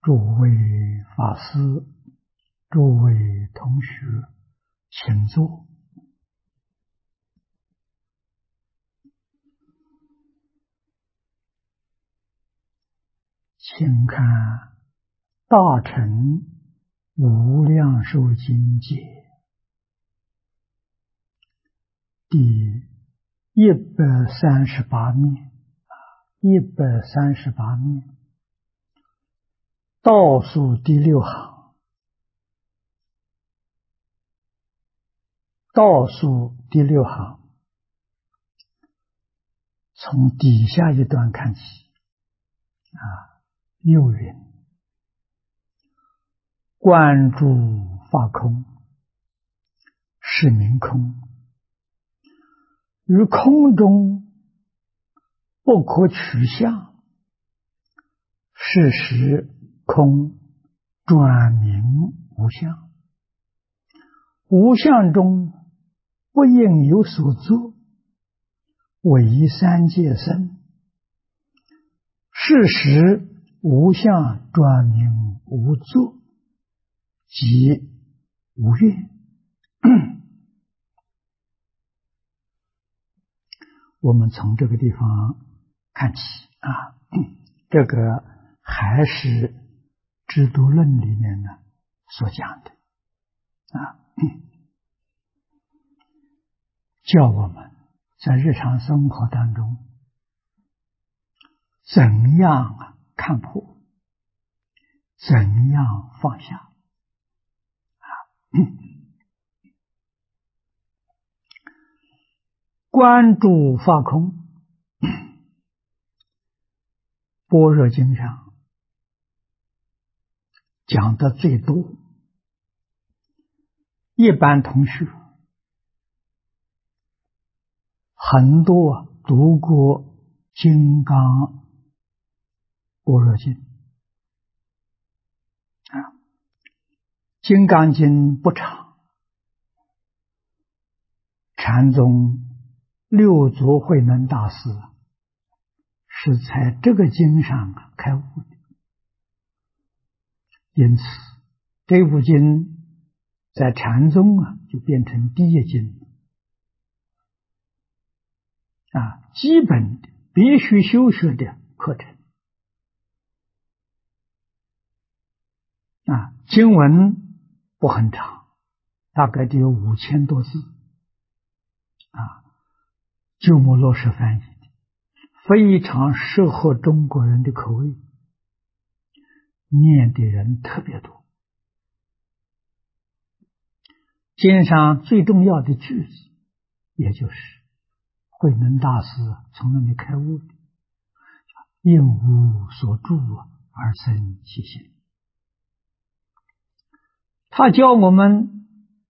诸位法师、诸位同学，请坐。请看《大乘无量寿经解》第138面，138面，倒数第6行，倒数第6行，从底下一段看起，又云：观诸法空，是名空。于空中不可取相，是时空转名无相。无相中不应有所作，唯三界身。是时无相转名无作，即无愿。我们从这个地方看起这个还是制度论里面呢所讲的叫我们在日常生活当中怎样看破，怎样放下观诸法空，般若经上讲的最多。一般同学很多读过《金刚般若经》《金刚经》不长，禅宗六祖慧能大师是在这个经上开悟的，因此这部经在禅宗就变成第一经基本的必须修学的课程经文不很长，大概只有5000多字鸠摩罗什翻译的，非常适合中国人的口味，念的人特别多。经上最重要的句子，也就是慧能大师从那里开悟的，应无所住而生其心。他教我们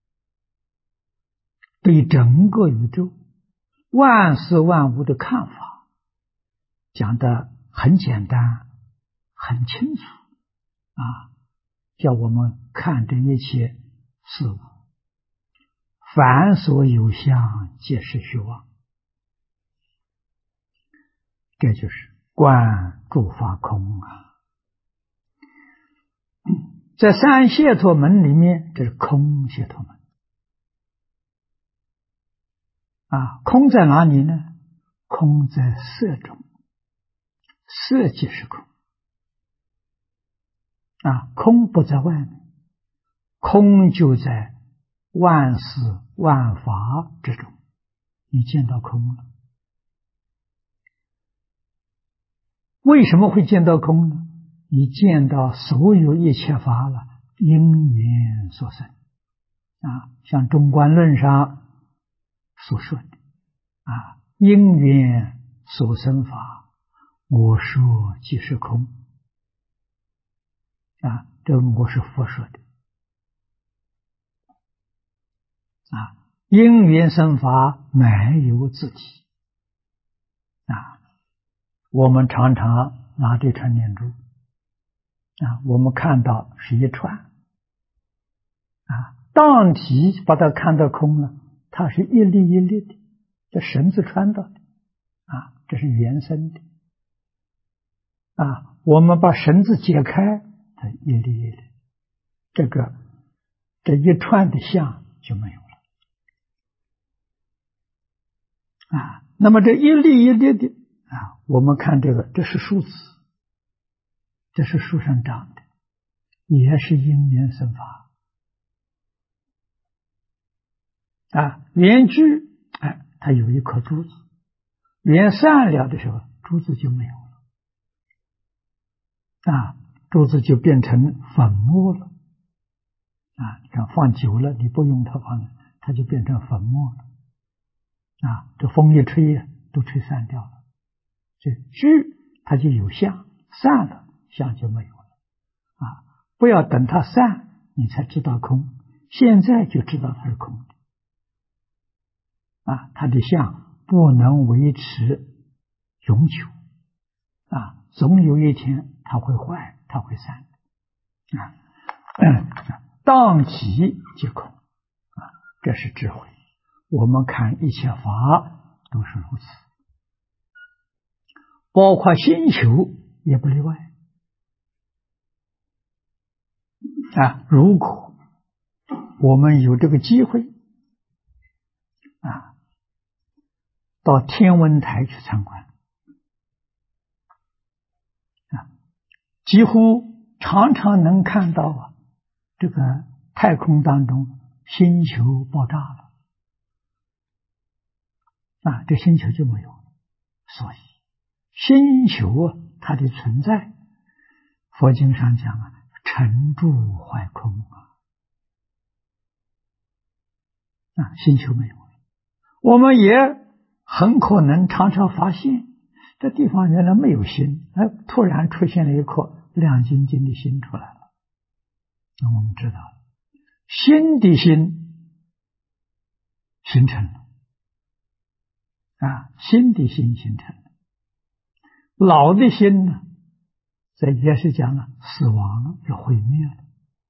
对整个宇宙万事万物的看法讲得很简单很清楚叫我们看这一切事物，凡所有相皆是虚妄。这就是观诸法空在三解脱门里面，这是空解脱门空在哪里呢？空在色中，色即是空空不在外面，空就在万事万法之中，你见到空了。为什么会见到空呢？你见到所有一切法了，因缘所生像中观论上所说的因缘所生法，我说即是空这我是佛说的因缘生法没有自体我们常常拿这串念珠我们看到是一串当体把它看到空了，它是一粒一粒的，这绳子穿到的这是原生的我们把绳子解开， 它一粒一粒，这一串的相就没有了啊。那么这一粒一粒的啊，我们看这是树枝，这是树上长的，也是因缘生法啊。缘聚，它有一颗珠子，缘散了的时候，珠子就没有了啊，珠子就变成粉末了啊。你看放久了，你不用它放，它就变成粉末了啊。这风一吹都吹散掉了。这聚它就有相，散了相就没有了啊。不要等它散，你才知道空，现在就知道它是空的啊。它的相不能维持永久啊，总有一天它会坏，它会散啊。当即即空啊，这是智慧。我们看一切法都是如此，包括星球也不例外啊。如果我们有这个机会啊，到天文台去参观啊，几乎常常能看到这个太空当中星球爆炸了啊，这星球就没有了。所以星球它的存在，佛经上讲沉住坏空星球没有了，我们也很可能常常发现这地方原来没有星，突然出现了一颗亮晶晶的星出来了。那我们知道新的星形成了新的星形成了，老的星呢，也是讲了死亡了，要毁灭了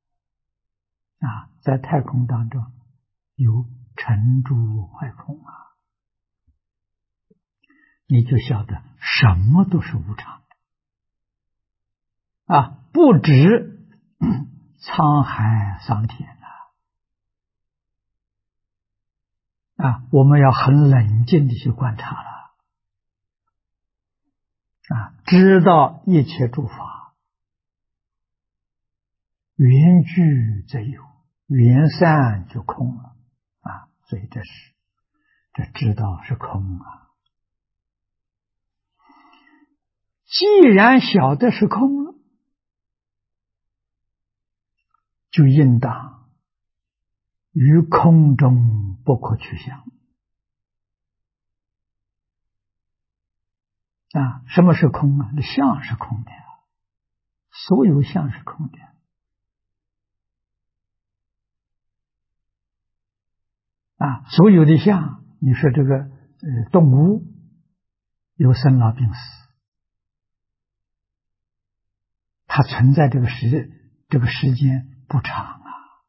在太空当中有沉住坏空你就晓得什么都是无常的不止沧海桑田我们要很冷静的去观察了知道一切诸法缘聚则有，缘散就空了所以这知道是空既然晓得是空了，就应当于空中不可取相什么是空相是空的所有相是空的所有的相，你说这个动物有生老病死，它存在这个时间不长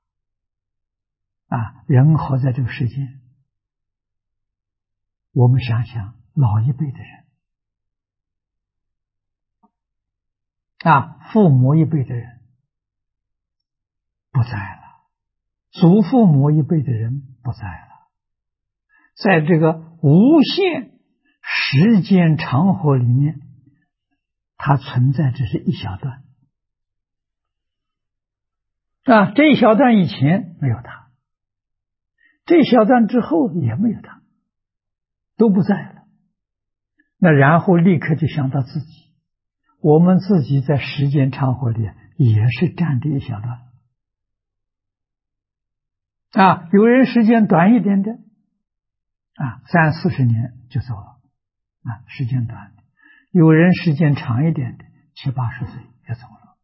人活在这个世间，我们想想老一辈的人父母一辈的人不在了，祖父母一辈的人不在了，在这个无限时间长河里面，它存在只是一小段这一小段以前没有它，这一小段之后也没有它，都不在了。那然后立刻就想到自己，我们自己在时间长河里也是占这一小段有人时间短一点的30-40年就走了时间短的，有人时间长一点的70-80岁也走了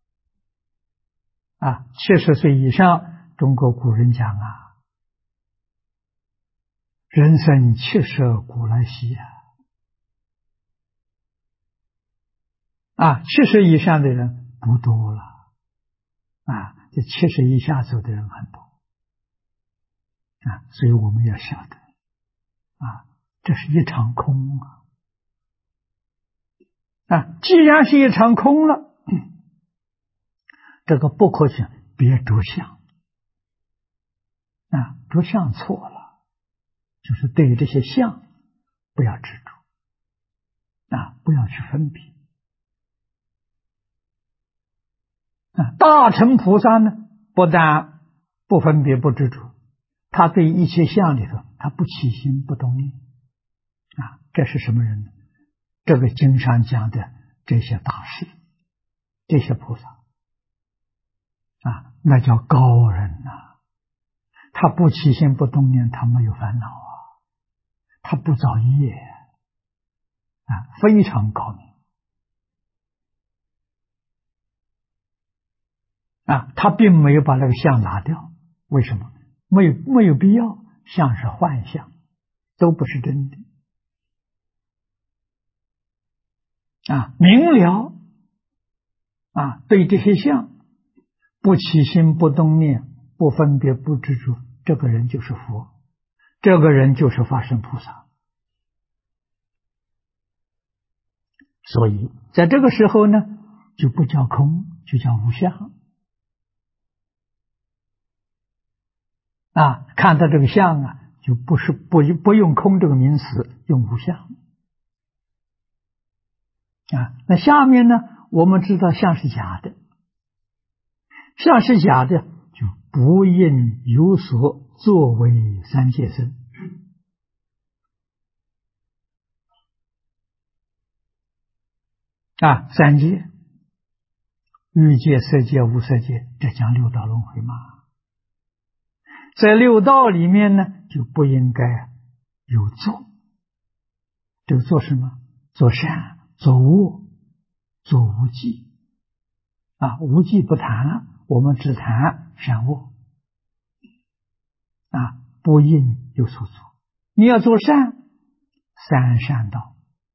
70岁以上，中国古人讲人生70古来稀70以上的人不多了这70以下走的人很多所以我们要晓得这是一场空既然是一场空了， 这个不可取，别着相啊，着相错了，就是对于这些相不要执着啊，不要去分别啊。大乘菩萨呢，不但不分别不执着，他对一切相里头，他不起心不动念啊。这是什么人呢？这个经上讲的这些大师，这些菩萨啊，那叫高人呐。他不起心不动念，他没有烦恼啊，他不造业啊，非常高明啊。他并没有把那个相拿掉，为什么？没有必要，相是幻象，都不是真的啊。明了啊，对这些相不起心不动念，不分别不执着，这个人就是佛，这个人就是法身菩萨。所以在这个时候呢，就不叫空，就叫无相啊。看到这个相啊，就不用空这个名词，用无相啊。那下面呢，我们知道相是假的，相是假的，就不应有所作为三界身啊。三界，欲界、色界、无色界，这讲六道轮回嘛。在六道里面呢，就不应该有作。这个做什么？做善，做恶，做无记啊。无记不谈，我们只谈善恶啊，不应有所作。你要做善，三善道，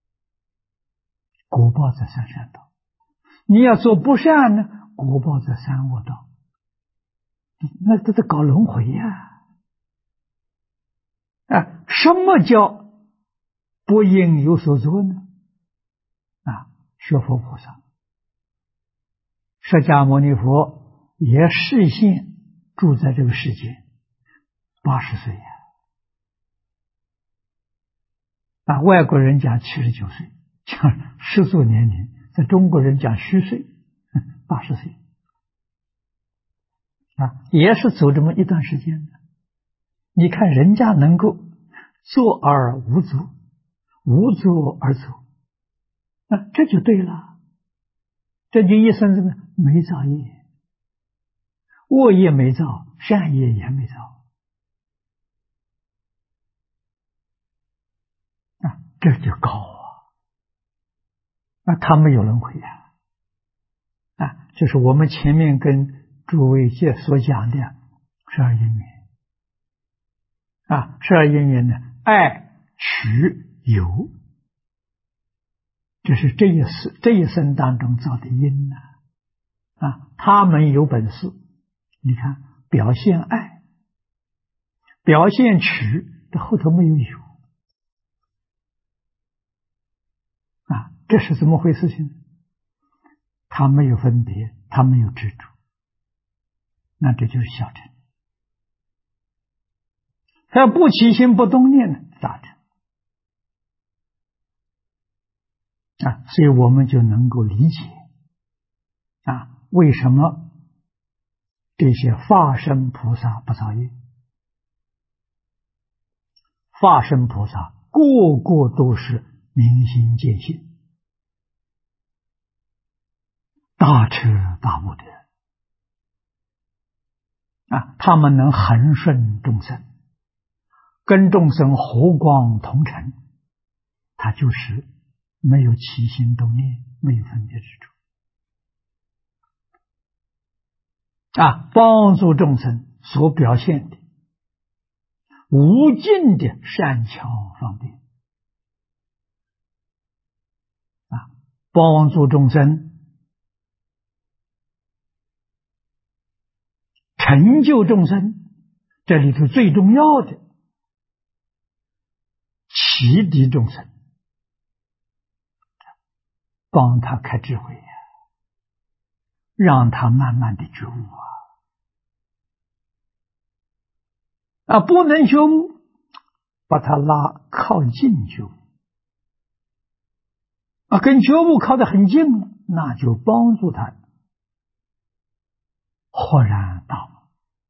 果报在三善道；你要做不善呢，果报在三恶道。那都在搞轮回呀！啊，什么叫不应有所作呢？啊，学佛菩萨，释迦牟尼佛也示现住在这个世界80岁呀！啊，外国人讲79岁，讲世俗年龄，在中国人讲虚岁，80岁啊，也是走这么一段时间的。你看人家能够坐而无足，无足而走，啊，这就对了。这就一生怎么没造业，恶业没造，善业也没造啊，这就高啊！他没有轮回啊，就是我们前面跟诸位所讲的12因缘啊，12因缘呢，爱取有，这是这一生当中造的因啊，他们有本事，你看表现爱，表现取，这后头没有啊，这是怎么回事情？他没有分别，他没有执着，那这就是小乘。他要不起心不动念呢，大乘啊，所以我们就能够理解啊，为什么这些化身菩萨不造业？化身菩萨个个都是明心见性，大彻大悟的啊，他们能恒顺众生，跟众生和光同尘，他就是没有起心动念，没有分别之处啊，帮助众生所表现的无尽的善巧方便啊，帮助众生成就众生，这里头最重要的启迪众生，帮他开智慧让他慢慢的觉悟不能觉悟，把他拉靠近觉悟跟觉悟靠得很近了，那就帮助他豁然大悟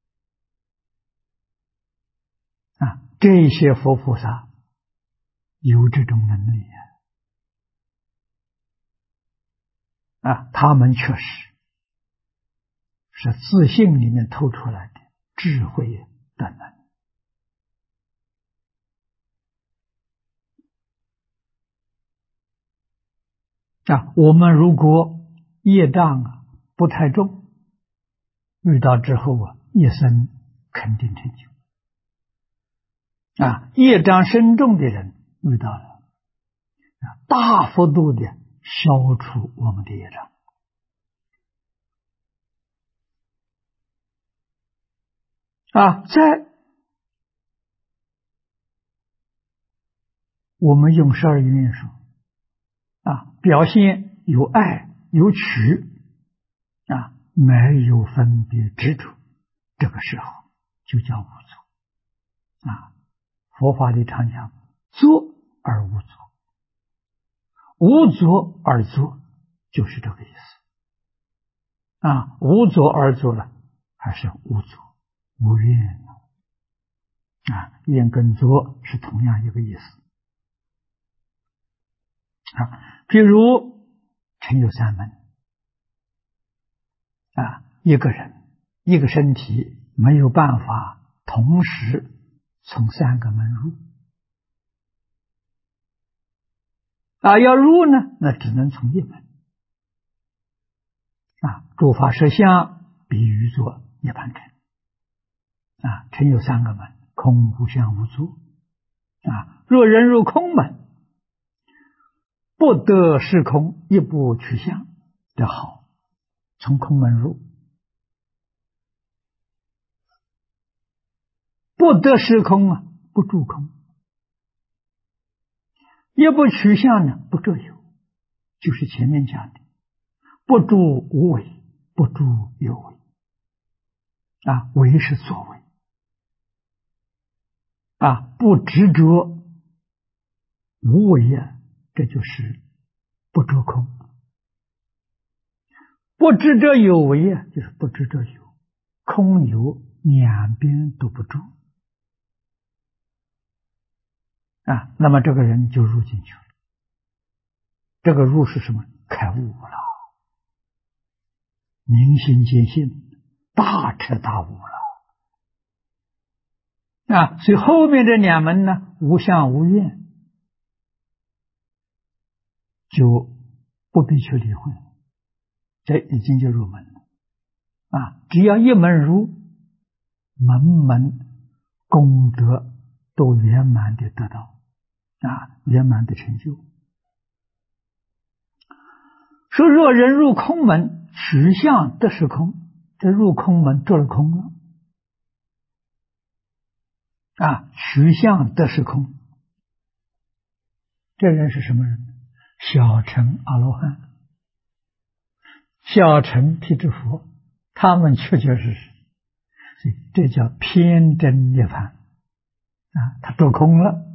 这些佛菩萨有这种能力他们确实是自信里面透出来的智慧等能。我们如果业障不太重，遇到之后一生肯定成就业障深重的人遇到了大幅度的消除我们的业障在我们用12因缘说表现有爱有取没有分别执着，这个时候就叫无作佛法里常讲作而无作，无作而作，就是这个意思无作而作了，还是无作无愿愿跟作是同样一个意思比如成有三门一个人一个身体没有办法同时从3个门入要入呢，那只能从一门诸法实相比喻作涅槃城城有3个门，空无相无作若人入空门，不得是空，一不取相的好，从空门入，不得是空不住空，一不取相呢，不着有，就是前面讲的不住无为，不住有为为是作为不执着无为这就是不着空，不执着有为就是不执着有，空有两边都不住那么这个人就入进去了。这个入是什么？开悟了，明心见性，大彻大悟了所以后面这2门呢，无相无愿，就不必去理会，这已经就入门了只要一门入，门门功德都圆满的得到圆满的成就。说若人入空门，取相得是空，这入空门着了空了取相得是空，这人是什么人？小乘阿罗汉，小乘辟支佛，他们确确实实，所以这叫偏真涅槃他着空了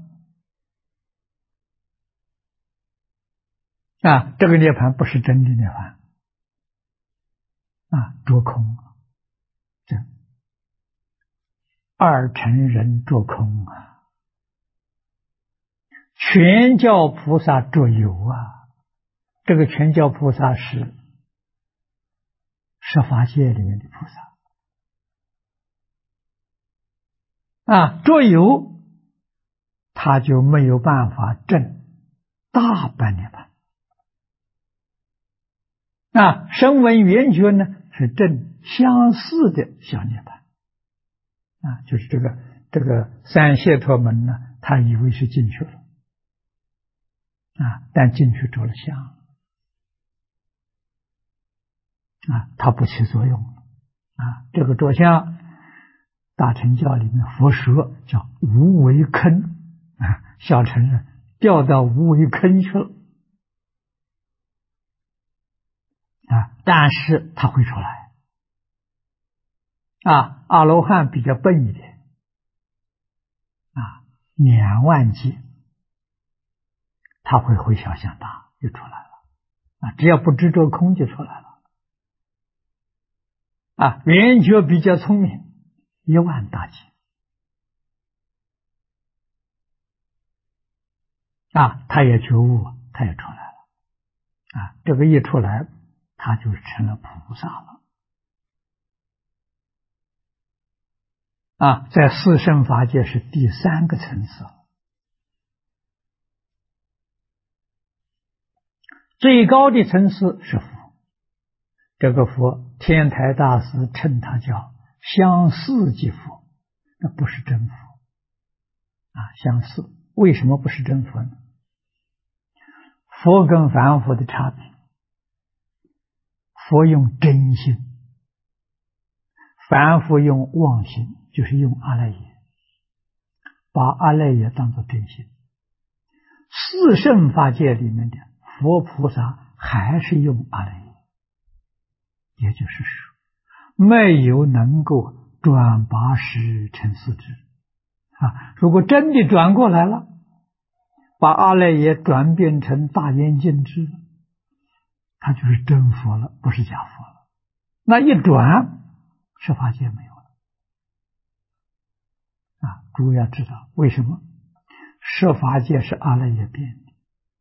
这个涅槃不是真的涅槃着空这二乘人着空全教菩萨着有这个全教菩萨是十法界里面的菩萨着有，他就没有办法证大般涅槃声闻缘觉呢是证相似的小涅槃就是这个三解脱门呢，他以为是进去了但进去着了相他不起作用了这个着相大乘教里面佛说叫无为坑小乘人掉到无为坑去了但是他会出来。阿罗汉比较笨一点，2万劫他会回小向大就出来了，只要不执着空就出来了。圆觉比较聪明，1万大劫他也觉悟，他也出来了。这个一出来，他就成了菩萨了。在四圣法界是第3个层次，最高的层次是佛。这个佛，天台大师称他叫相似即佛，那不是真佛。相似，为什么不是真佛呢？佛跟凡夫的差别，佛用真心，凡夫用妄心，就是用阿赖耶，把阿赖耶当作真心。四圣法界里面的佛菩萨还是用阿赖耶，也就是说，没有能够转八识成四智。如果真的转过来了，把阿赖耶转变成大圆镜智，他就是真佛了，不是假佛了。那一转，十法界没有了。诸位要知道为什么十法界是阿赖耶变的。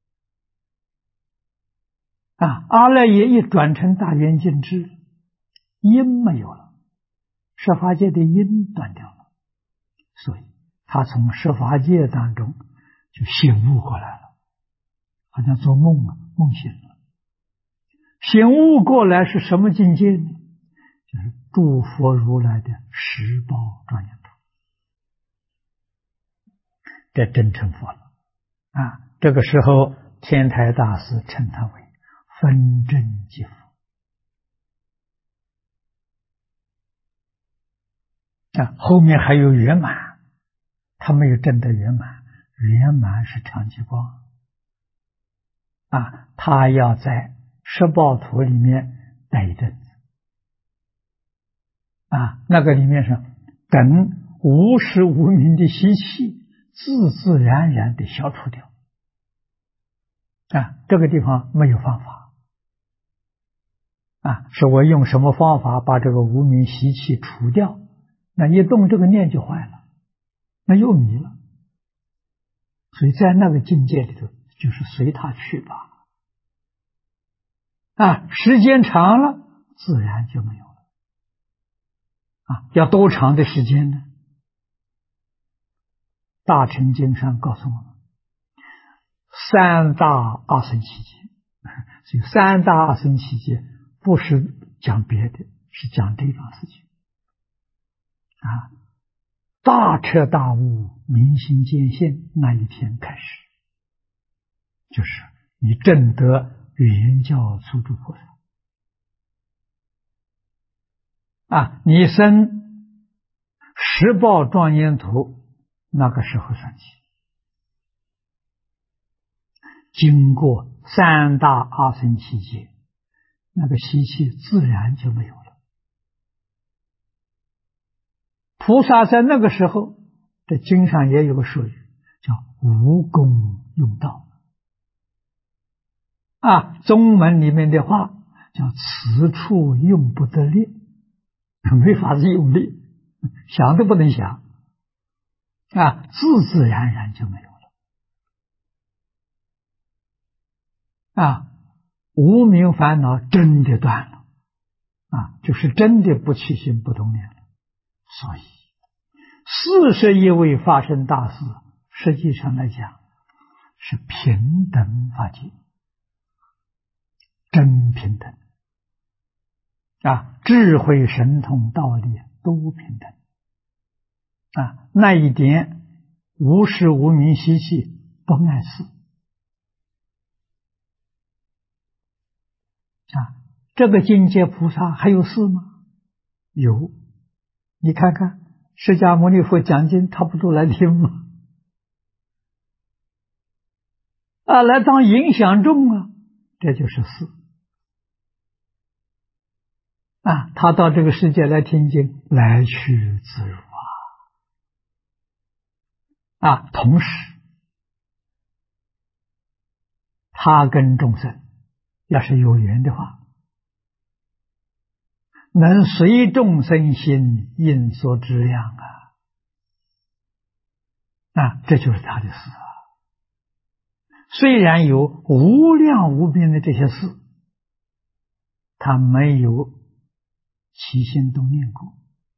阿赖耶一转成大圆镜智，因没有了，十法界的因断掉了，所以他从十法界当中就醒悟过来了，好像做梦梦醒了。醒悟过来是什么境界呢？就是诸佛如来的十报庄严土，这真成佛了。这个时候天台大师称他为分真即佛。后面还有圆满，他没有证得圆满，圆满是常寂光。他要在十报土里面待一阵子。那个里面是等无时无明的习气自自然然的消除掉。这个地方没有方法。说我用什么方法把这个无明习气除掉，那一动这个念就坏了，那又迷了。所以在那个境界里头，就是随他去吧。时间长了，自然就没有了。要多长的时间呢？大乘经上告诉我们，3大阿僧祇劫。所以3大阿僧祇劫不是讲别的，是讲这桩事情。大彻大悟、明心见性那一天开始，就是你证得圆教初住菩萨。你生十报庄严土，那个时候算起，经过3大阿僧祇劫，那个习气自然就没有了。菩萨在那个时候，这经上也有个术语，叫无功用道。宗门里面的话叫此处用不得力，没法子用力，想都不能想。自自然然就没有了。无明烦恼真的断了。就是真的不起心不动念了。所以41位法身大士实际上来讲是平等法界，真平等。智慧神通道理都平等。那一点无时无明习气不碍事。这个境界菩萨还有事吗？有。你看看释迦牟尼佛讲经，他不都来听吗？来当影响众这就是事。 他到这个世界来听经，来去自如同时他跟众生要是有缘的话，能随众生心应所知量这就是他的事虽然有无量无边的这些事，他没有起心动念过，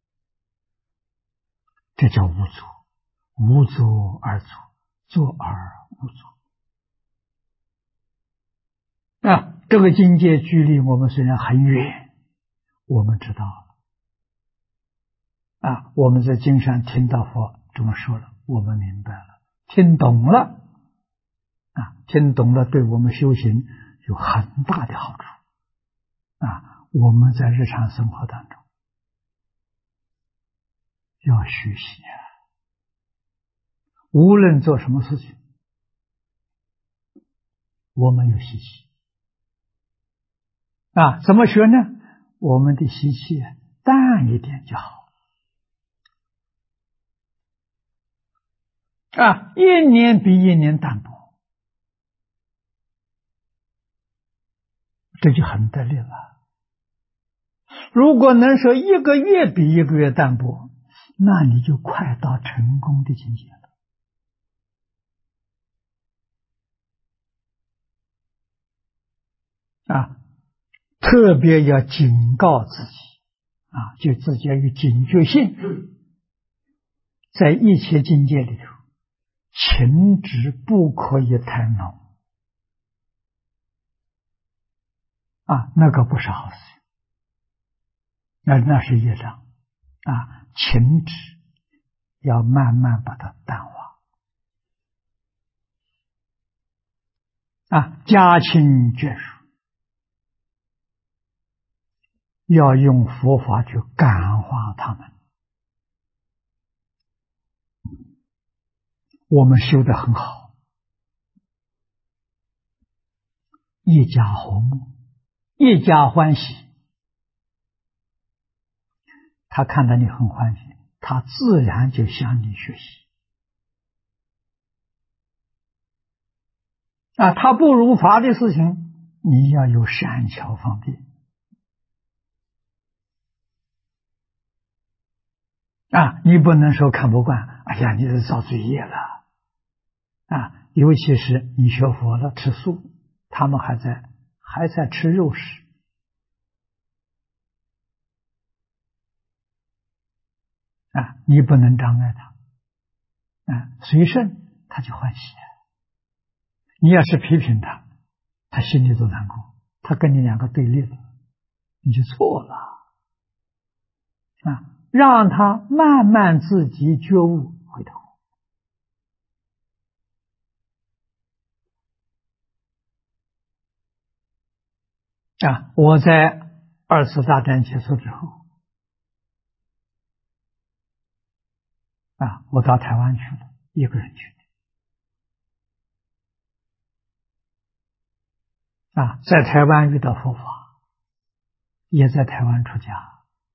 这叫无作，无作而作，作而无作这个境界距离我们虽然很远，我们知道我们在经上听到佛这么说了，我们明白了，听懂了听懂了，对我们修行有很大的好处我们在日常生活当中要学习无论做什么事情，我们有习气怎么学呢？我们的习气淡一点就好一年比一年淡薄，这就很得力了。如果能说一个月比一个月淡薄，那你就快到成功的境界了特别要警告自己就自己要有警觉性，在一切境界里头，情执不可以太浓那个不是好事情，那是业障情执要慢慢把它淡化家亲眷属要用佛法去感化他们。我们修得很好，一家和睦，一家欢喜，他看到你很欢喜，他自然就向你学习他不如法的事情，你要有善巧方便你不能说看不惯，哎呀，你是造罪业了尤其是你学佛了吃素，他们还在吃肉食你不能障碍他随顺他就欢喜你要是批评他，他心里都难过，他跟你两个对立了，你就错了让他慢慢自己觉悟回头我在二次大战结束之后我到台湾去了，一个人去在台湾遇到佛法，也在台湾出家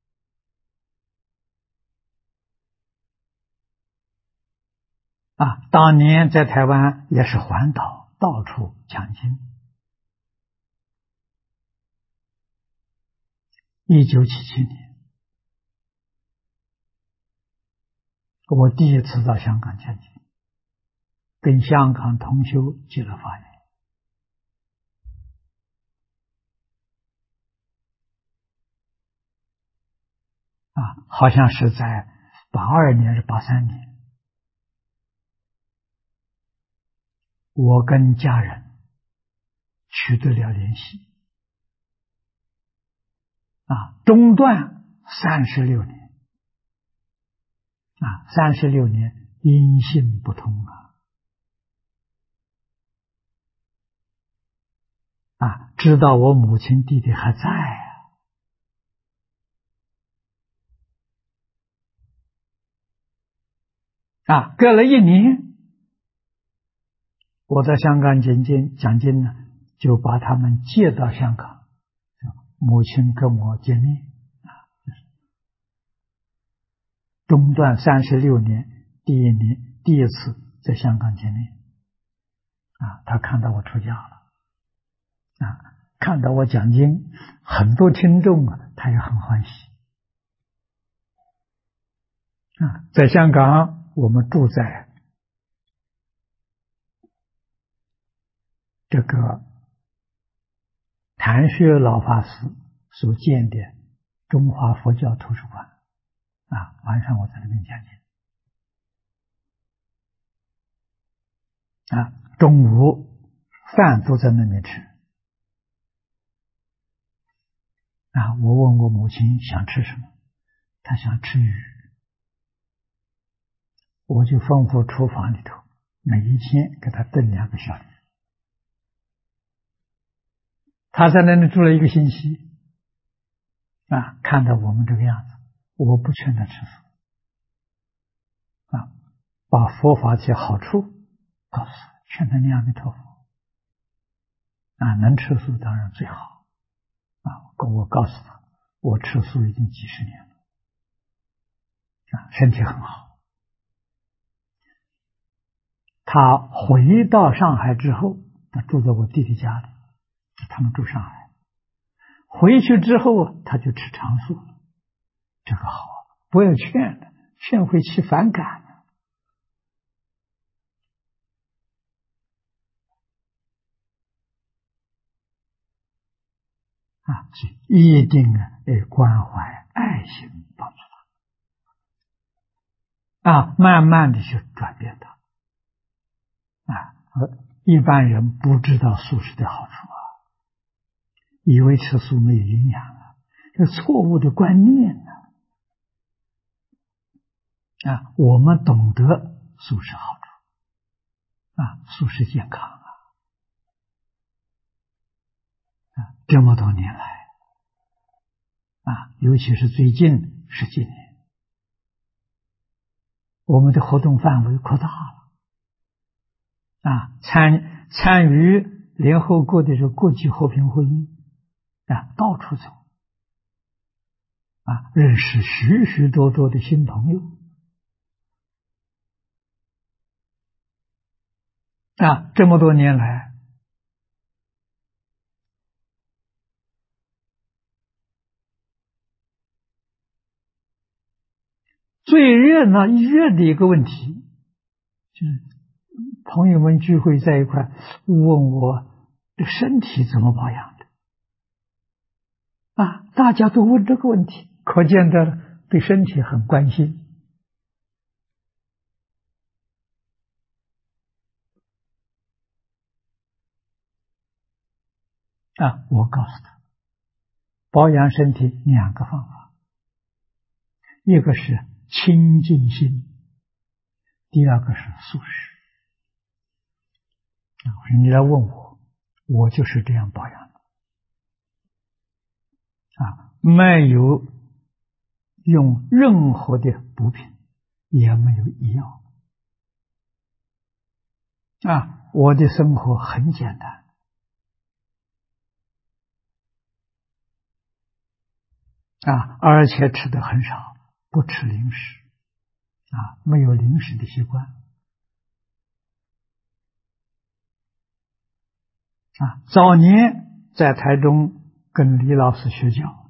当年在台湾也是环岛，到处讲经。1977年，我第一次到香港讲经，跟香港同修结了法缘好像是在82年还是83年，我跟家人取得了联系中断36年36年音信不通知道我母亲弟弟还在隔了1年，我在香港讲经呢，就把他们接到香港，母亲跟我见面中断36年，第一次在香港见面他看到我出家了看到我讲经，很多听众他也很欢喜在香港，我们住在这个谭学老法师所建的中华佛教图书馆晚上我在那边讲经中午饭都在那边吃我问我母亲想吃什么，她想吃鱼，我就吩咐厨房里头每一天给她炖2个小鱼。她在那里住了1个星期看到我们这个样子，我不劝她吃素把佛法的好处告诉她，劝她念阿弥陀佛能吃素当然最好我告诉他，我吃素已经几10年了身体很好。他回到上海之后，他住在我弟弟家里，他们住上海。回去之后他就吃长素了，这个好不要劝了，劝会起反感一定关怀爱心帮助他慢慢的就转变他一般人不知道素食的好处以为吃素没有营养这错误的观念我们懂得素食好处素食健康这么多年来尤其是最近10几年，我们的活动范围扩大了参与联合国的这国际和平会议到处走认识许许多多的新朋友这么多年来最热的一个问题就是朋友们聚会在一块问我这身体怎么保养的大家都问这个问题，可见的对身体很关心我告诉他保养身体2个方法，一个是清净心，第二个是素食你来问我，我就是这样保养的没有用任何的补品，也没有医药我的生活很简单而且吃的很少，不吃零食没有零食的习惯早年在台中跟李老师学教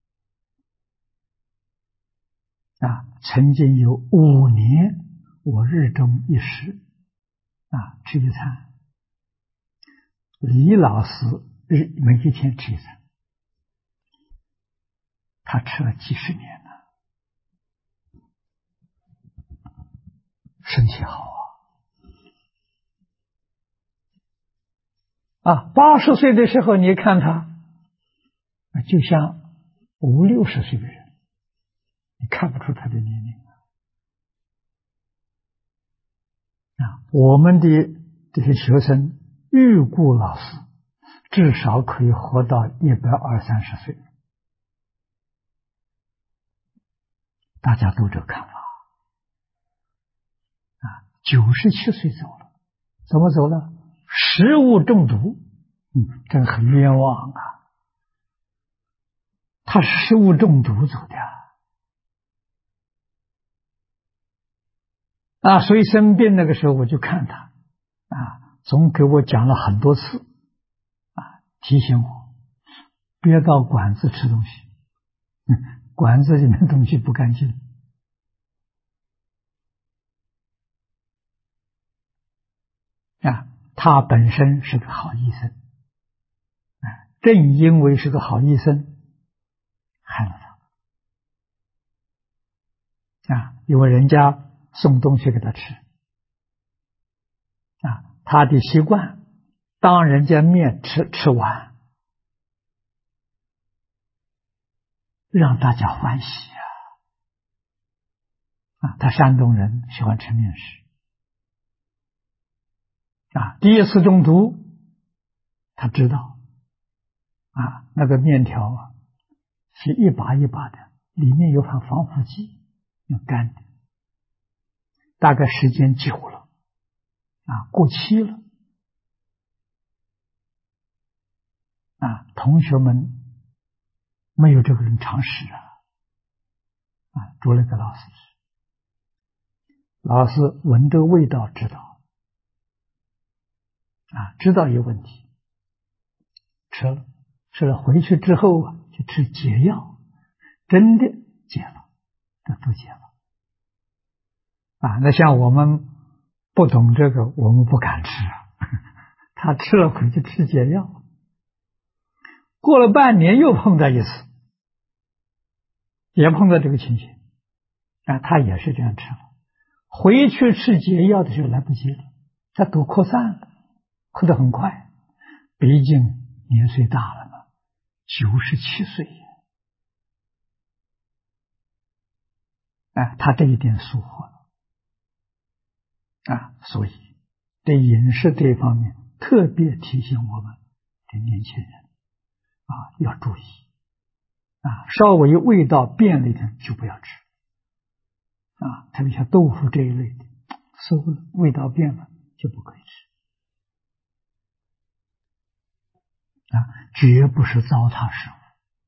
曾经有5年我日中一食吃一餐，李老师每一天吃一餐，他吃了几10年了，身体好80岁的时候你看他就像50、60岁的人，你看不出他的年龄我们的这些学生预估老师至少可以活到120、130岁，大家都这个看法97岁走了，怎么走了？食物中毒真很冤枉他是食物中毒走的所以生病那个时候我就看他总给我讲了很多次提醒我别到馆子吃东西，馆子里面东西不干净他本身是个好医生正因为是个好医生害了他因为人家送东西给他吃他的习惯当人家面吃完让大家欢喜他山东人喜欢吃面食第一次中毒他知道那个面条是一把一把的，里面有防腐剂用干的，大概时间久了过期了同学们没有这个人常识捉了个老师闻这个味道知道有问题，吃了回去之后就吃解药，真的解了，这都解了那像我们不懂这个，我们不敢吃他吃了回去吃解药，过了半年又碰到一次，也碰到这个情形他也是这样吃了，回去吃解药的时候来不及了，他都扩散了，扩得很快，毕竟年岁大了嘛，97岁他这一点疏忽了所以对饮食这一方面特别提醒我们的年轻人要注意稍微味道变了一点就不要吃特别像豆腐这一类的馊了味道变了就不可以吃绝不是糟蹋食物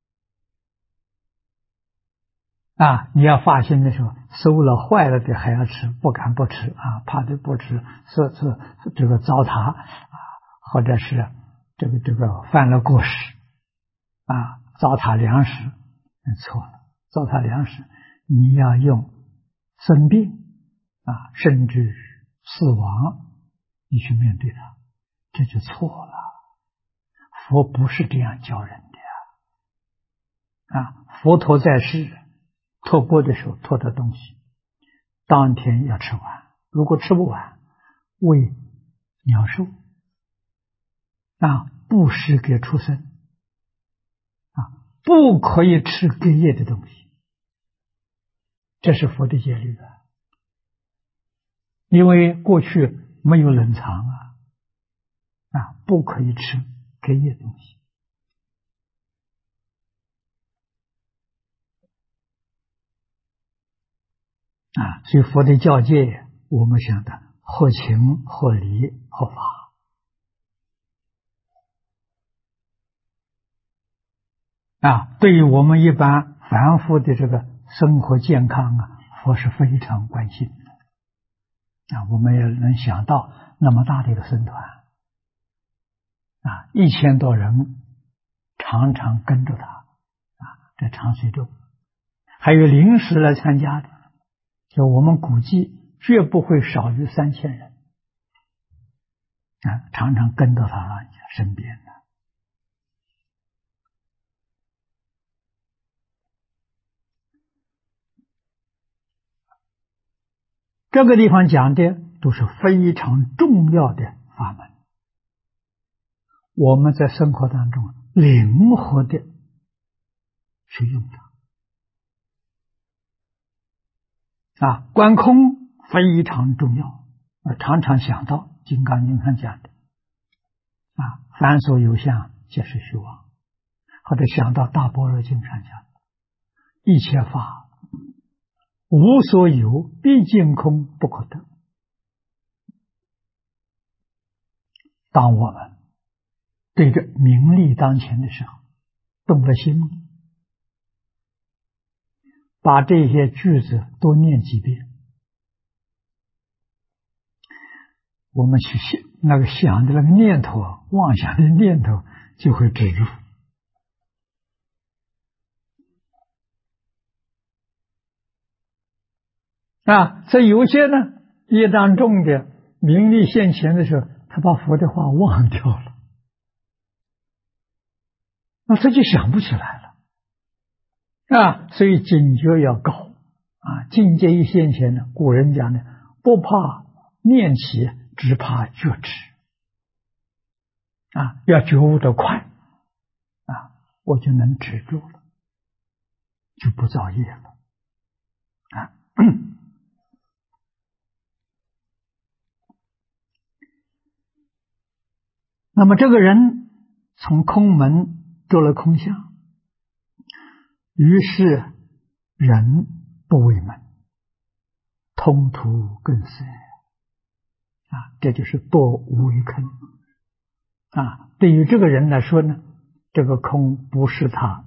你要发现的时候馊了坏了的还要吃，不敢不吃怕的不吃是这个糟蹋或者是这个犯了过失糟蹋粮食错了，糟蹋粮食你要用生病甚至死亡你去面对它，这就错了，佛不是这样教人的佛陀在世托钵的时候托的东西当天要吃完，如果吃不完喂鸟兽布施给畜生不可以吃隔夜的东西，这是佛的戒律因为过去没有冷藏不可以吃隔夜的东西所以佛的教戒我们想的合情合理合法对于我们一般凡夫的这个生活健康佛是非常关心的我们也能想到那么大的一个僧团1000多人常常跟着他在长随众，还有临时来参加的，就我们估计绝不会少于3000人常常跟到他身边的这个地方讲的都是非常重要的法门，我们在生活当中灵活的去用它观空非常重要，常常想到《金刚经》上讲的凡所有相皆是虚妄，或者想到《大般若经》上讲的一切法无所有毕竟空不可得。当我们对着名利当前的时候动了心，把这些句子多念几遍我们去想那个想的那个念头啊，妄想的念头就会止住。所以有些呢，业障重的名利现前的时候，他把佛的话忘掉了，那他就想不起来了。所以警觉要高境界一现前呢，古人讲的不怕念起，只怕觉知要觉悟得快我就能止住了，就不造业了那么这个人从空门着了空相，于是人不为门，通途更深这就是堕无余坑对于这个人来说呢，这个空不是他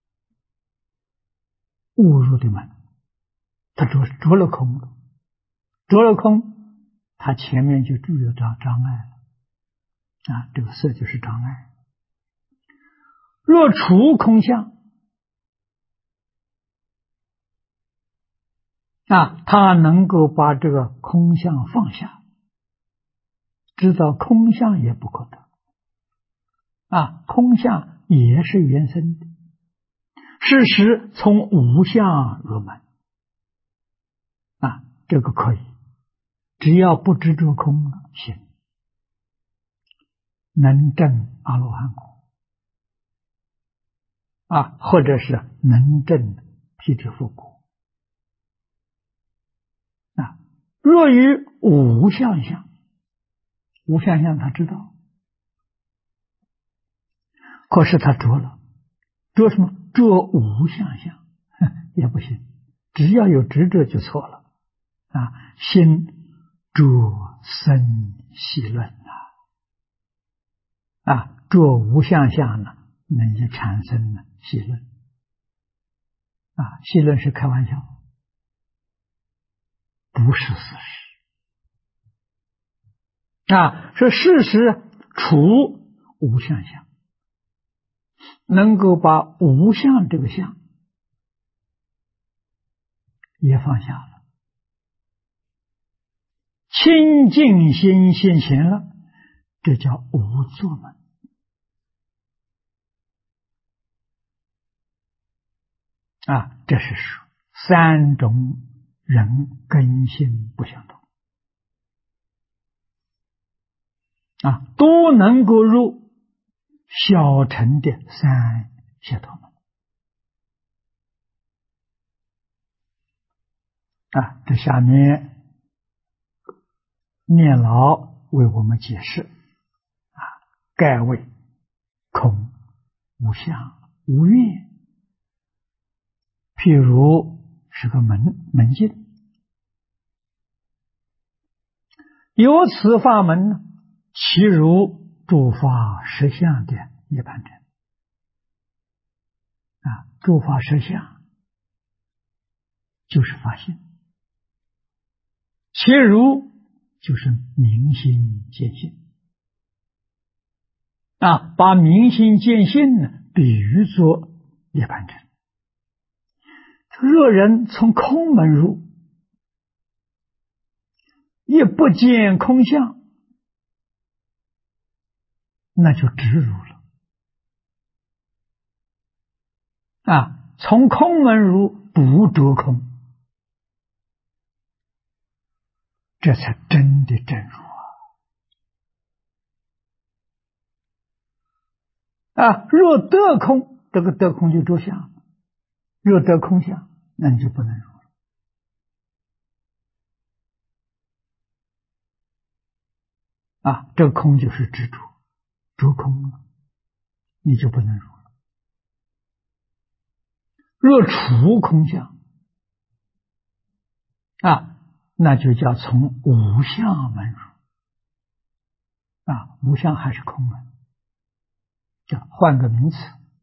误入的门，他着了空了，着了空，他前面就有障碍了这个色就是障碍。若除空相他能够把这个空相放下，知道空相也不可得空相也是原生的，事实从无相入门这个可以，只要不执着空了，行，能证阿罗汉果或者是能证辟支佛果若于无相相，无相相他知道，可是他着了，着什么？着无相相也不行，只要有执着就错了心着生习论着无相相呢，那就产生了习论习论是开玩笑，不是事实说事实除无相相，能够把无相这个相也放下了，清净心现前了，这叫无作门这是说三种人根性不相同都能够入小乘的三解脱门这下面念老为我们解释盖谓空无相无愿，譬如是个门径，由此法门呢，其如诸法实相的涅槃者诸法实相就是法性，其如就是明心见性把明心见性呢比喻作涅槃者。若人从空门入，亦不见空相，那就直入了从空门入不着空，这才真的正入若得空，这个得空就着相，若得空相，那你就不能入这个空就是执着，着空了，你就不能入了。若除空相那就叫从无相门入无相还是空门，叫换个名词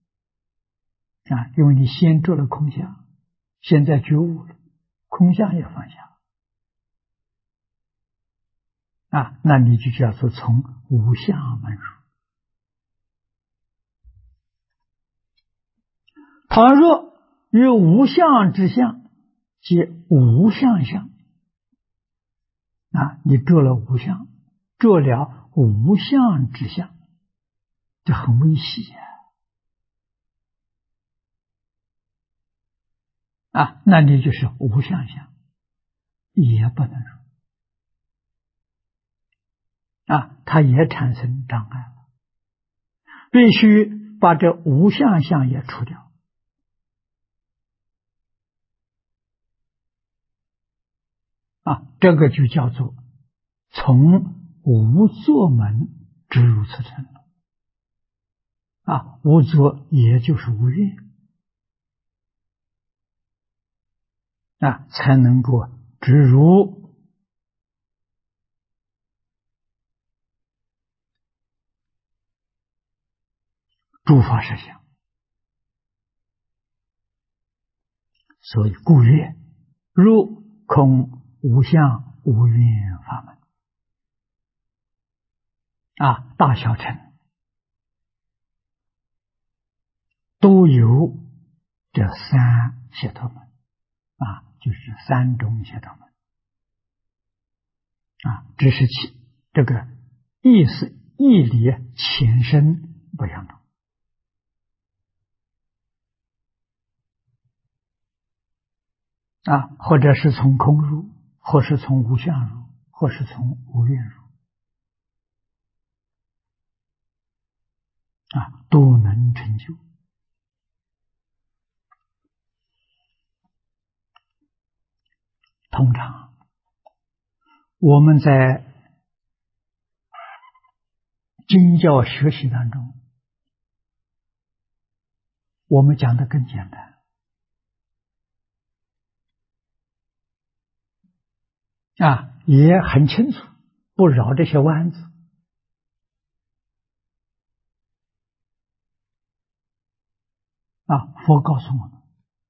因为你先着了空相，现在觉悟了，空相也放下那你就叫做从无相门入。倘若于无相之相，即无相相，你着了无相，着了无相之相，这很危险那你就是无相相，也不能入它也产生障碍了，必须把这无相相也除掉这个就叫做从无作门直入此程度无作也就是无愿才能够直入诸法实相。所以故曰入空无相无愿法门大小乘都有这三解脱门就是三种解脱门只是这个意思义理前身不相同或者是从空入，或是从无相入，或是从无愿入都能成就。通常我们在经教学习当中，我们讲的更简单也很清楚，不绕这些弯子佛告诉我们，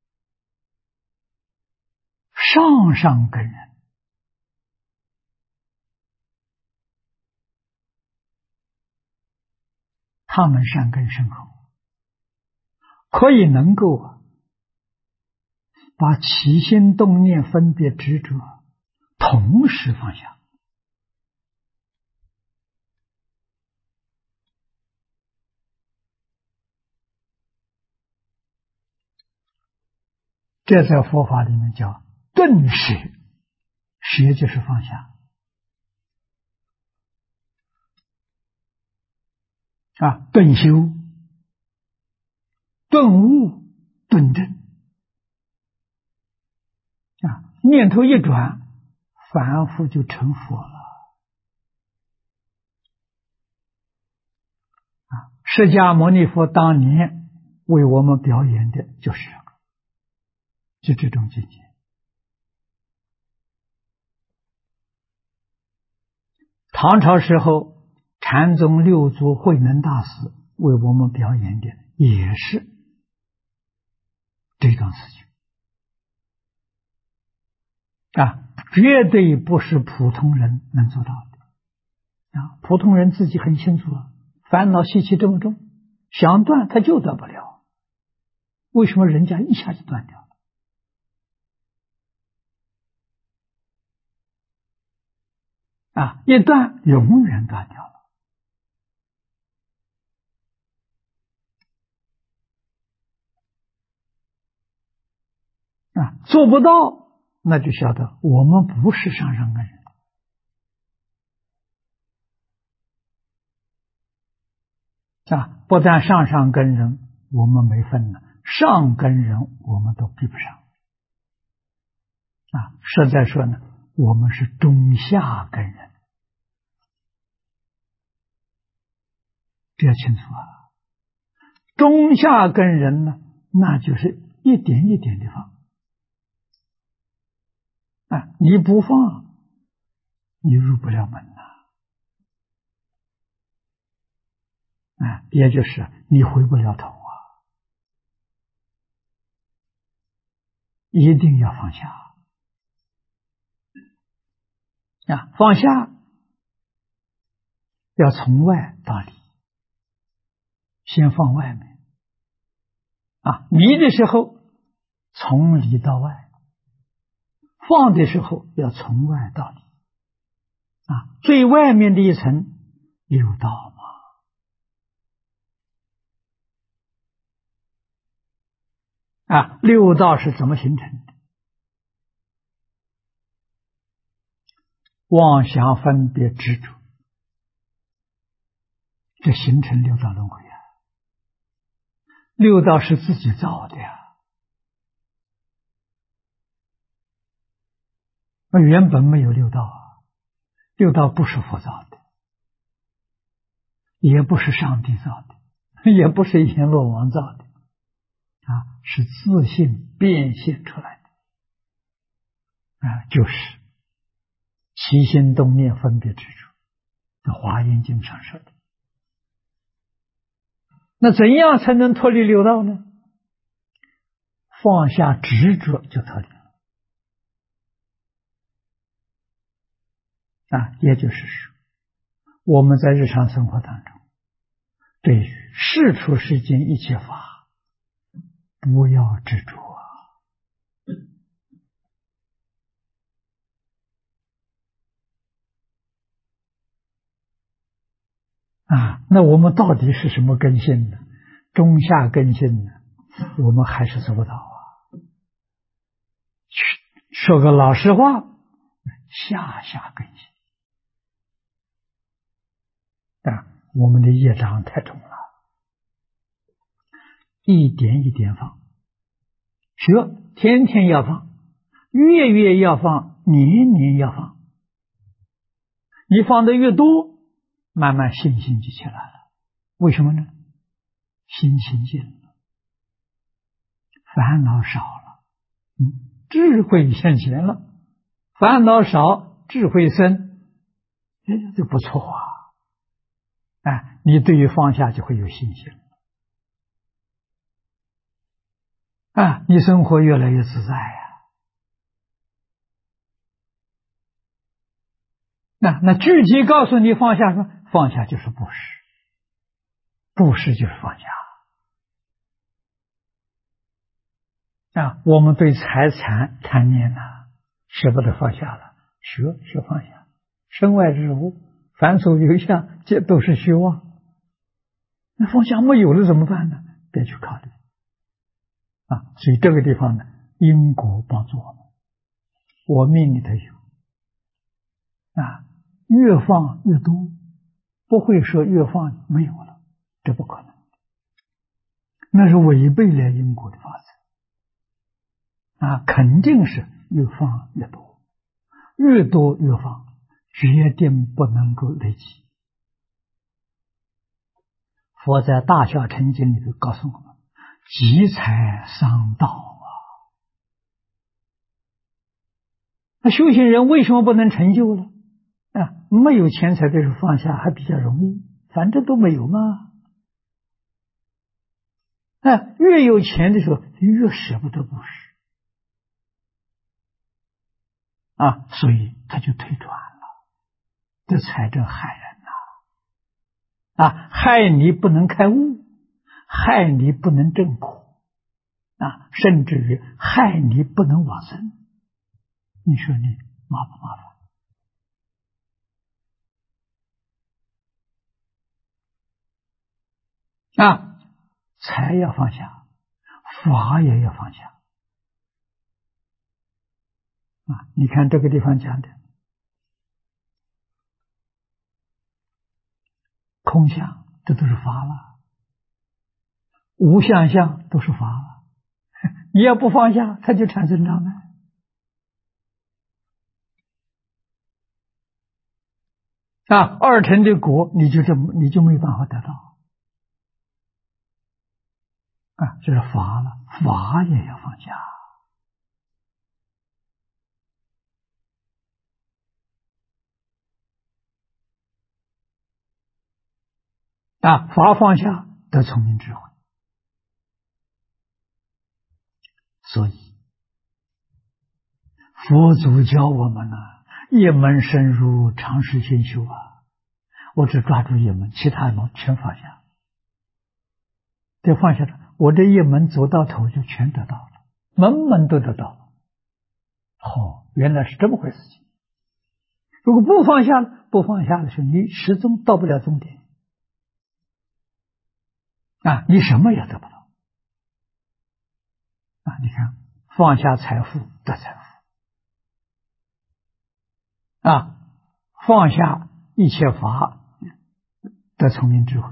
上上根人他们善根深厚，可以能够把起心动念分别执着同时放下这在佛法里面叫顿舍，舍就是放下顿修、顿悟、顿证念头一转，凡夫就成佛了释迦牟尼佛当年为我们表演的就是这个，就这种境界。唐朝时候禅宗六祖慧能大师为我们表演的也是这种事情绝对不是普通人能做到的普通人自己很清楚烦恼习气这么重，想断他就断不了，为什么人家一下就断掉了一断永远断掉了做不到，那就晓得我们不是上上根人不但上上根人我们没分了，上根人我们都比不上实在说呢，我们是中下根人，这要清楚中下根人呢，那就是一点一点的放你不放你入不了门也就是你回不了头一定要放下放下要从外到里，先放外面离的时候从里到外，放的时候要从外到里最外面的一层六道嘛六道是怎么形成的？妄想分别执着，这形成六道轮回六道是自己造的原本没有六道六道不是佛造的，也不是上帝造的，也不是阎罗王造的是自性变现出来的就是起心动念分别执着，这华严经上说的。那怎样才能脱离六道呢？放下执着就脱离了也就是说，我们在日常生活当中，对于世出世间一切法，不要执着那我们到底是什么根性呢？中下根性呢？我们还是做不到说个老实话，下根性我们的业障太重了，一点一点放，学天天要放，月要放，年要放。你放的越多，慢慢信心就起来了。为什么呢？心清净了，烦恼少了，智慧现前了，烦恼少，智慧生，这不错你对于放下就会有信心你生活越来越自在那具体告诉你放下什么？放下就是布施，布施就是放下我们对财产贪念舍不得放下了，学放下，身外之物，凡所有相，皆都是虚妄。那放下没有了怎么办呢？别去考虑所以这个地方呢，因果帮助我们，我命里头有越放越多，不会说越放没有了，这不可能，那是违背了因果的法则肯定是越放越多，越多越放，决定不能够累积。佛在《大小乘经》里头告诉我们，积财伤道那修行人为什么不能成就了没有钱财的时候放下还比较容易，反正都没有嘛越有钱的时候越舍不得布施所以他就退转了，这才真害人害你不能开悟，害你不能证苦甚至于害你不能往生，你说你麻不麻烦财要放下，法也要放下你看这个地方讲的空相，这都是法了，无相相都是法了，你要不放下，它就产生障碍二乘的果你就没办法得到这是法了，法也要放下法放下得聪明智慧。所以佛祖教我们一门深入，常识先修我只抓住一门，其他门全放下。这放下了，我这一门走到头就全得到了，门门都得到了。原来是这么回事情。如果不放下了，不放下的时候，你始终到不了终点你什么也得不到你看，放下财富得财富放下一切法得聪明智慧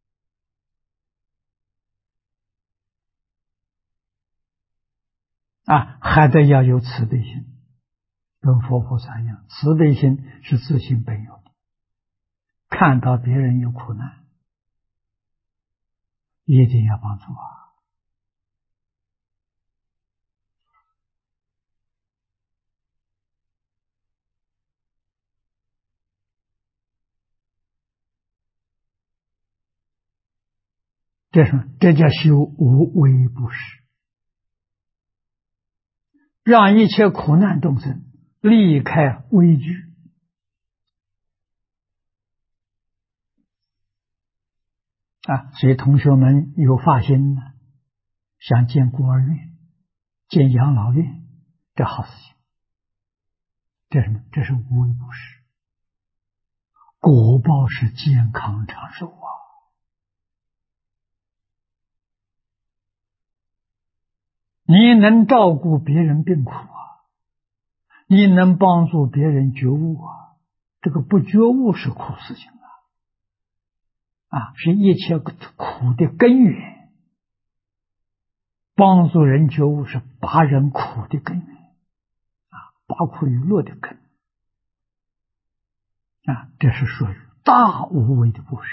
还得要有慈悲心，跟佛菩萨一样，慈悲心是自性本有的。看到别人有苦难，一定要帮助这叫修无畏布施，让一切苦难众生离开畏惧所以同学们有发心呢，想建孤儿院、建养老院，这好事情。这是什么？这是无畏布施，果报是健康长寿你能照顾别人病苦你能帮助别人觉悟这个不觉悟是苦事情是一切苦的根源。帮助人觉悟是拔人苦的根源拔苦于乐的根这是属于大无畏的布施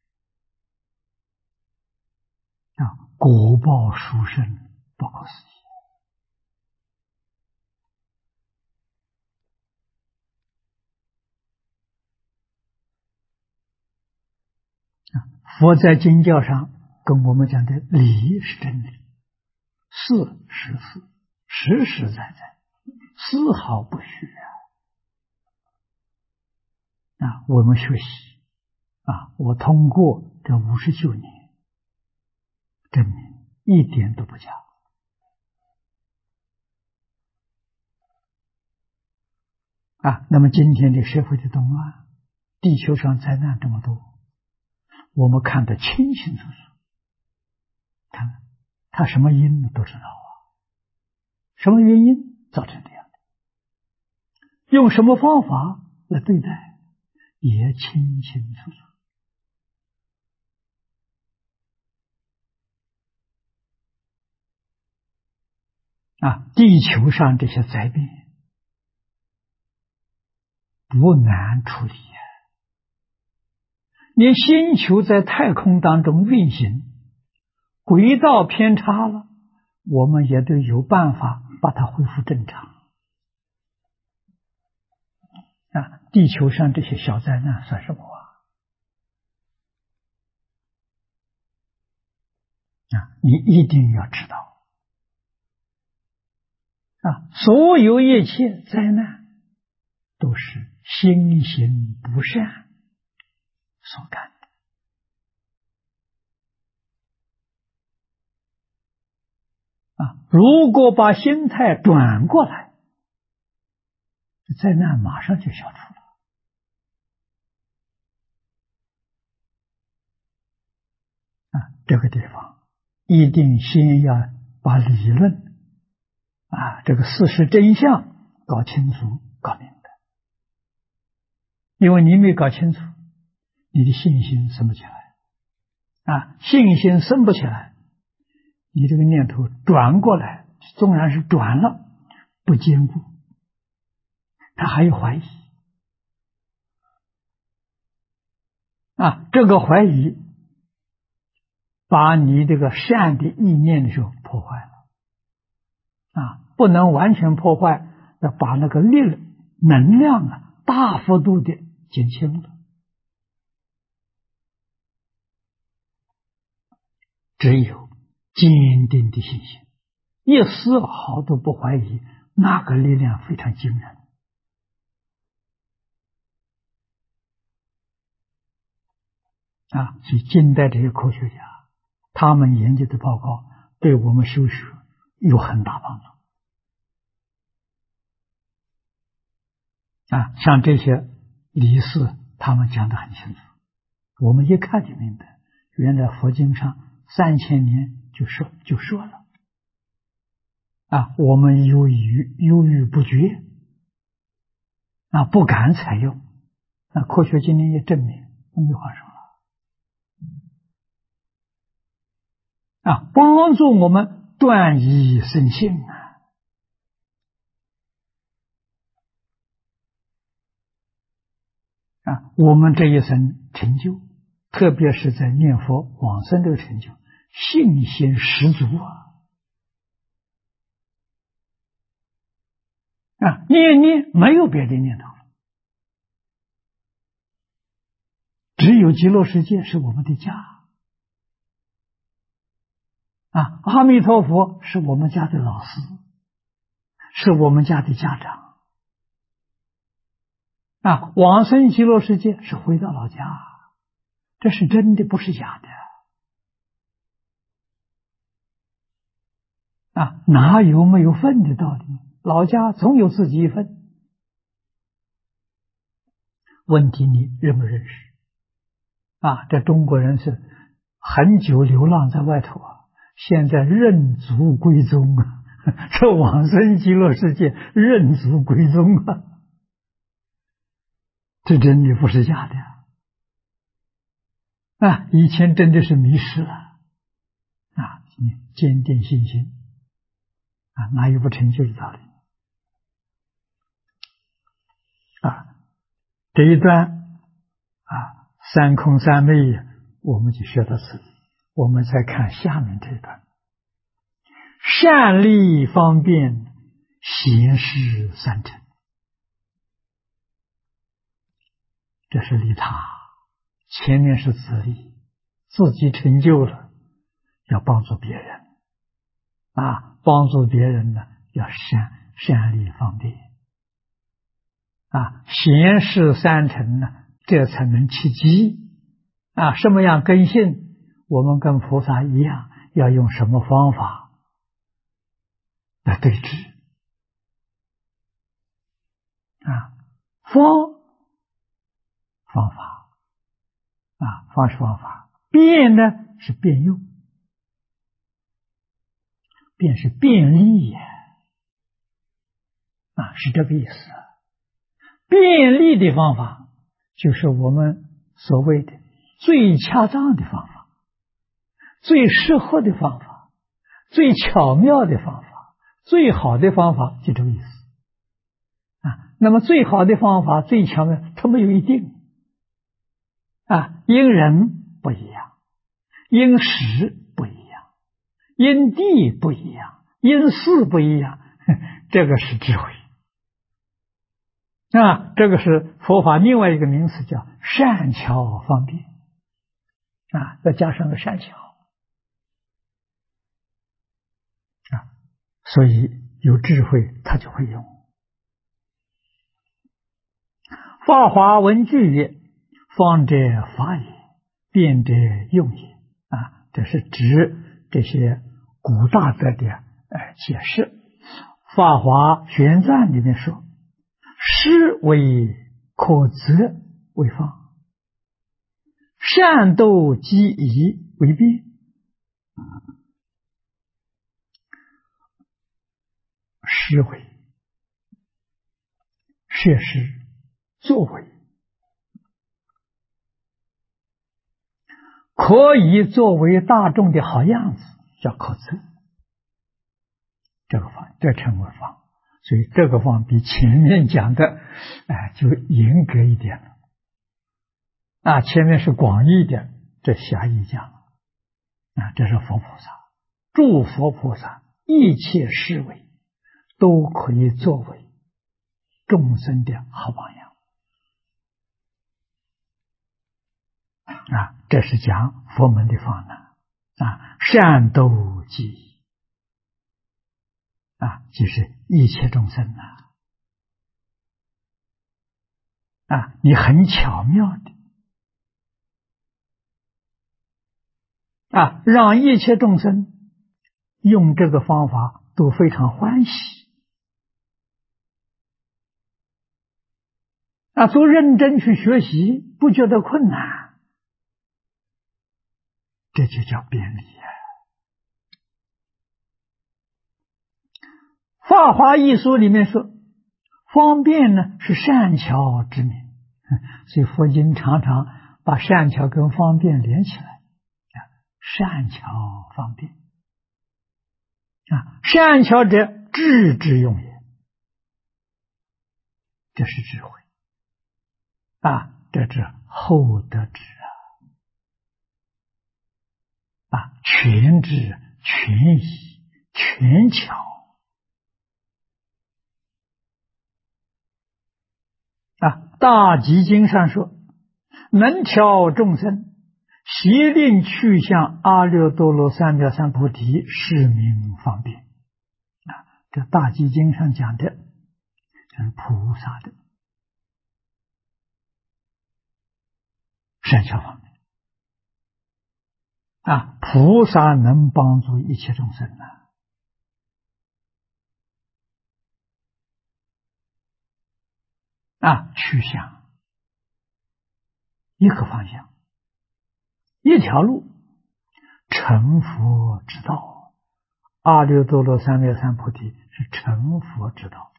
果报殊胜，不可思议佛在经教上跟我们讲的理是真理，事是事，实实在在，丝毫不虚我们学习我通过这59年证明一点都不假那么今天的社会的动乱，地球上灾难这么多，我们看得清清楚楚，看它什么因都知道什么原因造成这样的，用什么方法来对待也清清楚楚地球上这些灾变不难处理连星球在太空当中运行，轨道偏差了，我们也都有办法把它恢复正常地球上这些小灾难算什么你一定要知道所有一切灾难都是心行不善所干的如果把心态转过来，灾难马上就消除了这个地方一定先要把理论这个事实真相搞清楚搞明白，因为你没搞清楚，你的信心升不起来信心升不起来，你这个念头转过来，纵然是转了，不坚固，他还有怀疑这个怀疑把你这个善的意念的时候破坏了不能完全破坏，要把那个能量大幅度的减轻了。只有坚定的信心，一丝毫都不怀疑，那个力量非常惊人所以近代这些科学家，他们研究的报告对我们修学有很大帮助。像这些理事，他们讲得很清楚，我们一看就明白，原来佛经上3000年就说了。我们犹豫不决，不敢采用，科学今天也证明，没话说了。帮助我们断疑生信我们这一生成就，特别是在念佛往生这个成就，信心十足念没有别的念头了，只有极乐世界是我们的家阿弥陀佛是我们家的老师，是我们家的家长往生极乐世界是回到老家，这是真的，不是假的哪有没有份的道理？老家总有自己一份。问题你认不认识这中国人是很久流浪在外头现在认祖归宗这往生极乐世界认祖归宗这真的不是假的以前真的是迷失了坚定信心哪有不成就的道理这一段三空三昧我们就学到此，我们再看下面这一段，善利方便贤士三乘，这是利他，前面是自利，自己成就了要帮助别人帮助别人呢要善利方便贤士三乘呢，这才能契机什么样根性，我们跟菩萨一样，要用什么方法来对治方法方是方法，变呢是变用，变是便利是这个意思便利的方法就是我们所谓的最恰当的方法，最适合的方法，最巧妙的方法，最好的方法，就这个意思那么最好的方法，最巧妙，它没有一定因人不一样，因时不一样，因地不一样，因事不一样这个是智慧这个是佛法另外一个名词叫善巧方便再加上个善巧所以有智慧他就会用。法华文句曰：方者法也，辩者用也这是指这些古大德的解释。法华玄赞里面说，施为可责为方，善斗机宜为辩。施为设施作为，可以作为大众的好样子，叫可责。这个方，这称为方。所以这个方比前面讲的就严格一点了前面是广义一点，这狭义讲了这是佛菩萨，诸佛菩萨一切事为都可以作为众生的好榜样这是讲佛门的方呢善斗机就是一切众生你很巧妙的让一切众生用这个方法都非常欢喜，都认真去学习，不觉得困难，这就叫便利啊。法华义书里面说，方便呢是善巧之名，所以佛经常常把善巧跟方便连起来，善巧方便善巧者智之用也，这是智慧这是厚德智全智全仪全巧大集经上说，能调众生，悉令去向阿耨多罗三藐三菩提，是名方便这大集经上讲的是菩萨的善巧方便菩萨能帮助一切众生去向一个方向，一条路，成佛之道。阿耨多罗三藐三菩提是成佛之道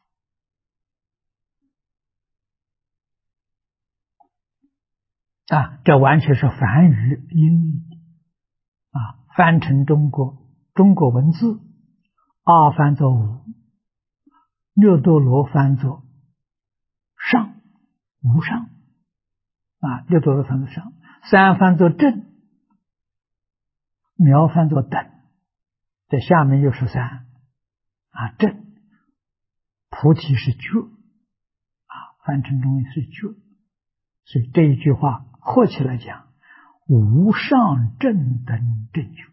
这完全是梵语音译翻成中国文字，阿翻作无，耨多罗翻作上，无上耨多罗翻作上，三翻作正，苗翻作等，在下面又是三正，菩提是觉翻成中文是觉，所以这一句话合起来讲，无上正等正觉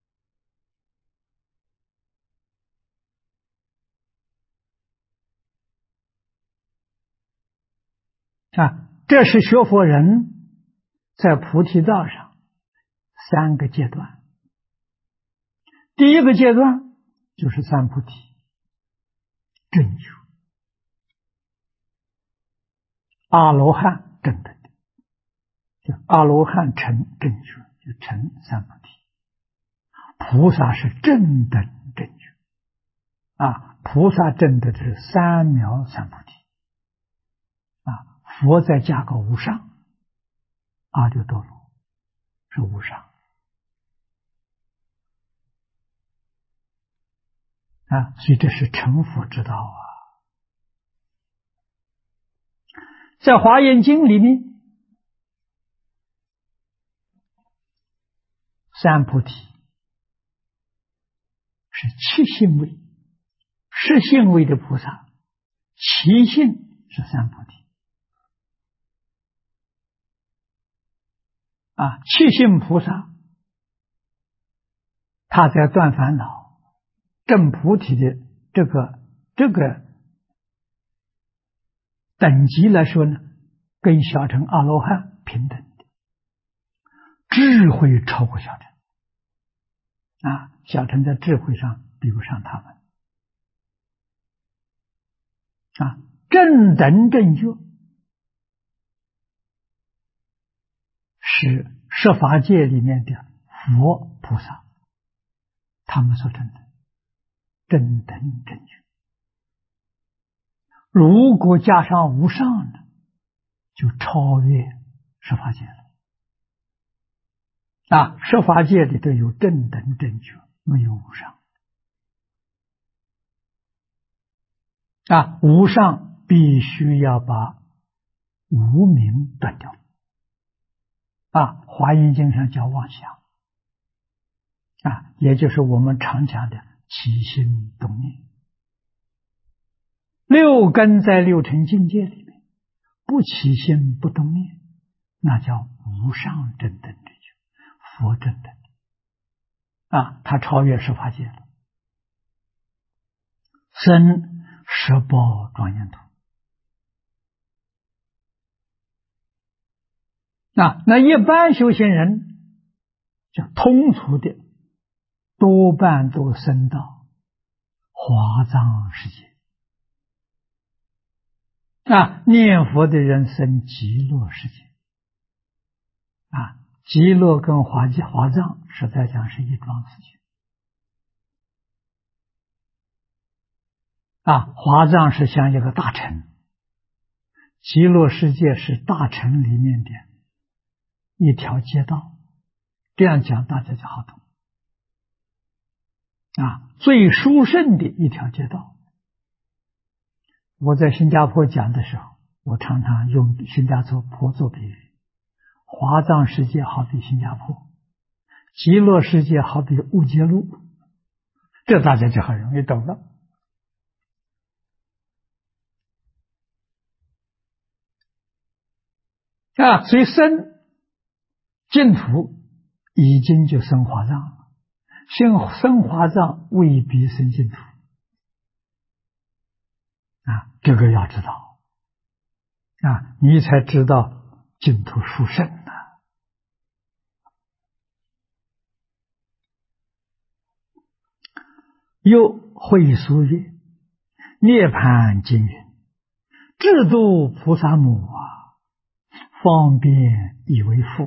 这是学佛人在菩提道上三个阶段。第一个阶段就是三菩提正觉，阿罗汉正等的，就阿罗汉成正觉，就成三菩提。菩萨是正等正觉菩萨证的是三藐三菩提佛再加个无上，阿耨多罗是无上所以这是成佛之道在华严经里面，三菩提是七性位，十性位的菩萨，七性是三菩提七性菩萨他在断烦恼证菩提的这个等级来说呢，跟小乘阿罗汉平等的，智慧超过小乘小乘在智慧上比不上他们正等正觉是十法界里面的佛菩萨他们所证的正等正觉，如果加上无上呢，就超越十法界了十法界里头有正等正觉，没有无上无上必须要把无明断掉华严经上叫妄想也就是我们常讲的起心动念。六根在六尘境界里面不起心不动念，那叫无上正等正觉，佛正等它超越十法界了。生十宝庄严土那一般修行人叫通俗的，多半都升到华藏世界。念佛的人升极乐世界。极乐跟华藏实在讲是一桩事情。华藏是像一个大城，极乐世界是大城里面的一条街道，这样讲大家就好懂。最殊胜的一条街道。我在新加坡讲的时候，我常常用新加坡做比喻，华藏世界好比新加坡，极乐世界好比乌节路，这大家就很容易懂了。所以生净土已经就生华藏了，生华藏未必生净土。这个要知道。你才知道净土殊胜呢。又会疏曰：涅槃经云，智度菩萨母方便以为父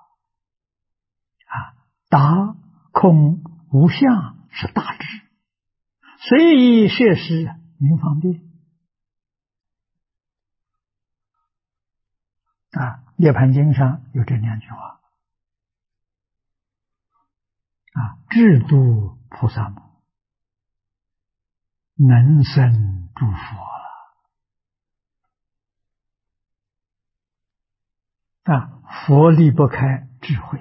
达空无相是大智，随意摄施名方便。涅槃经上有这两句话。智度菩萨母，能生诸佛了。佛离不开智慧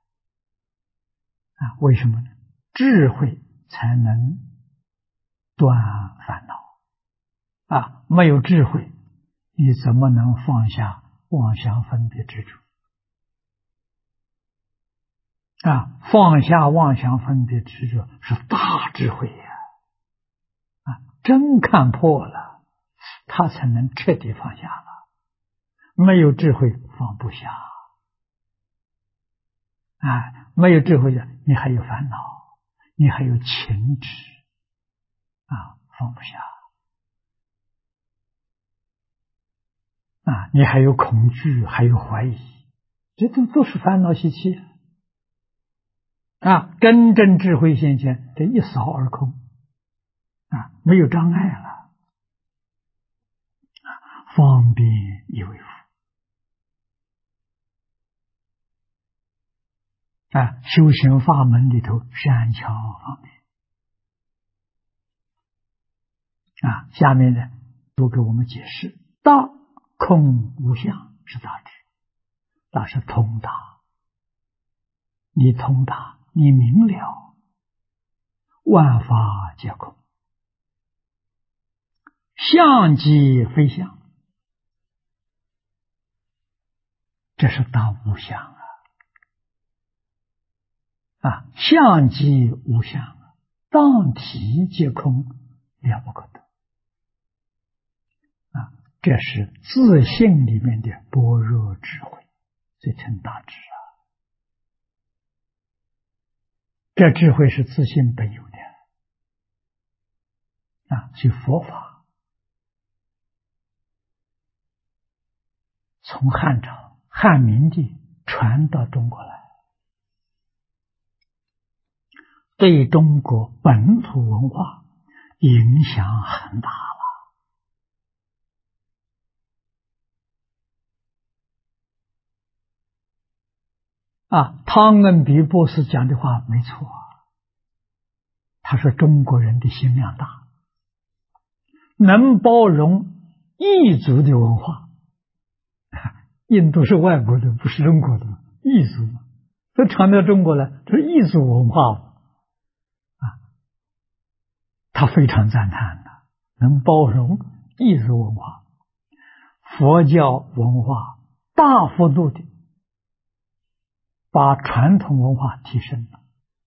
为什么呢？智慧才能断烦恼。没有智慧，你怎么能放下妄想分别执着？放下妄想分别执着是大智慧真看破了，他才能彻底放下了。没有智慧放不下。没有智慧的，你还有烦恼，你还有情执放不下。你还有恐惧，还有怀疑，这都是烦恼习气。真正智慧现前，这一扫而空，没有障碍了，方便以为父。修行法门里头善巧方便。下面呢都给我们解释：大空无相是大智，大是通达。你通达，你明了，万法皆空，相即非相，这是大无相相即无相，当体皆空，了不可得。这是自性里面的般若智慧，这称大智这智慧是自性本有的所以佛法从汉朝汉明帝传到中国来，对中国本土文化影响很大了。汤恩比博士讲的话没错，他说中国人的心量大，能包容异族的文化。印度是外国的，不是中国的，异族都传到中国来，这是异族文化他非常赞叹的，能包容异族文化。佛教文化大幅度的把传统文化提升了，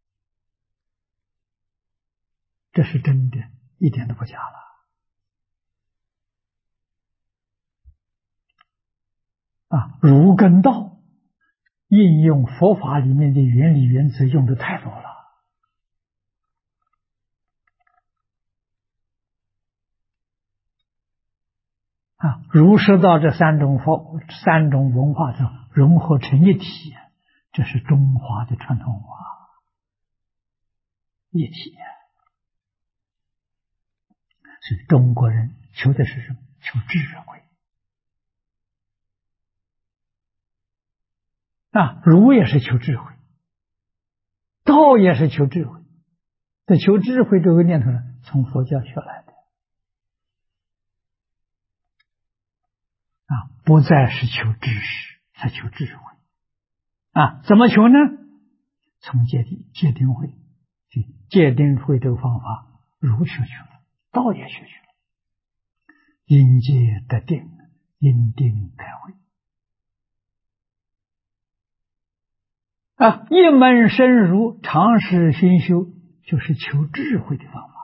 这是真的，一点都不假了。儒跟道应用佛法里面的原理原则用的太多了。儒释道这三种文化中融合成一体，这是中华的传统文化一体。所以中国人求的是什么？求智慧。儒也是求智慧，道也是求智慧。这求智慧这个念头呢，从佛教学来的。不再是求知识，是求智慧。怎么求呢？从戒定慧，戒定慧这个方法，儒学去了，道也学去了。因戒得定，因定开慧。一门深入，常识熏修，就是求智慧的方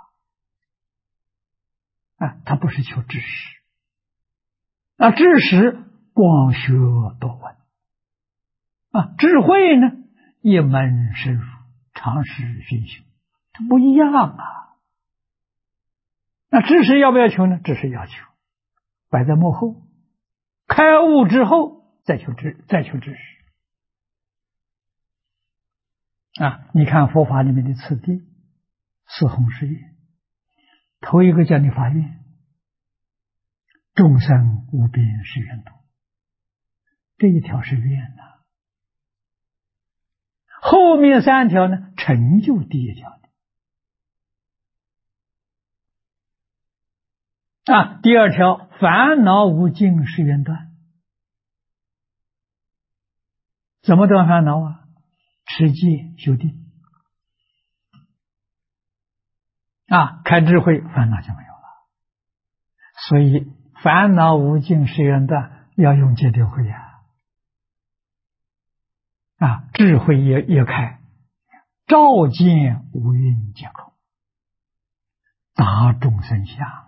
法。它不是求知识。知识广学多闻。智慧呢，一门深入，常识熏修，它不一样啊。那知识要不要求呢？知识要求，摆在幕后，开悟之后再求知识。你看佛法里面的次第，四弘誓愿，头一个叫你发愿，众生无边誓愿度，这一条是愿呐。后面三条呢，成就第一条的。第二条烦恼无尽誓愿断。怎么断烦恼啊？持戒修定。开智慧，烦恼就没有了。所以烦恼无尽誓愿断，要用戒定慧智慧也开，照见五蕴皆空，达众生相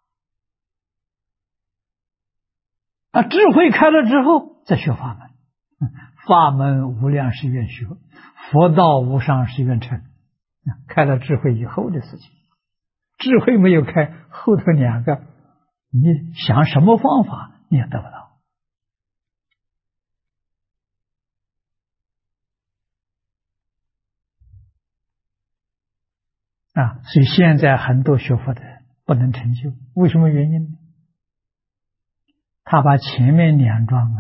智慧开了之后，再学法门。法门无量誓愿学，佛道无上誓愿成。开了智慧以后的事情，智慧没有开，后头两个你想什么方法你也得不到。所以现在很多学佛的人不能成就，为什么原因呢？他把前面两桩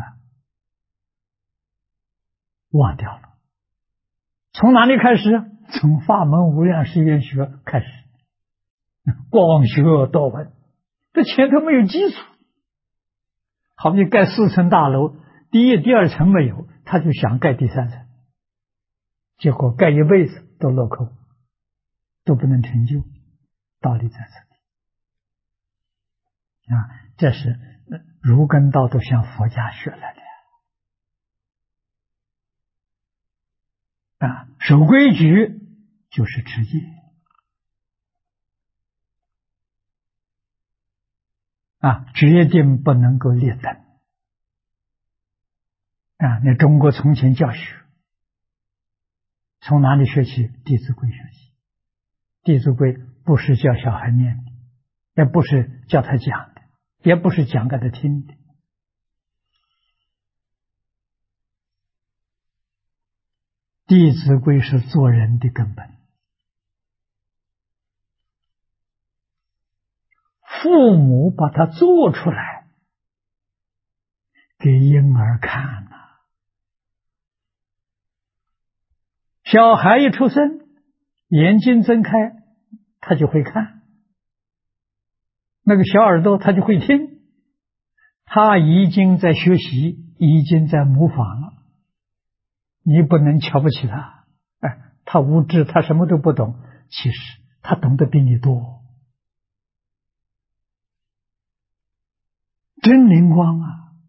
忘掉了。从哪里开始？从法门无量誓愿学开始，广学多闻，这前头没有基础。好比盖4层大楼，第一、第二层没有，他就想盖第3层，结果盖一辈子都落空，都不能成就。道理在这里这是儒跟道都向佛家学来的守规矩就是持戒决定不能够劣等那中国从前教学从哪里学起？弟子规学起。弟子规不是教小孩念的，也不是教他讲的，也不是讲给他听的。弟子规是做人的根本。父母把它做出来给婴儿看小孩一出生，眼睛睁开，他就会看，那个小耳朵他就会听，他已经在学习，已经在模仿了。你不能瞧不起他，他无知，他什么都不懂，其实他懂得比你多，真灵光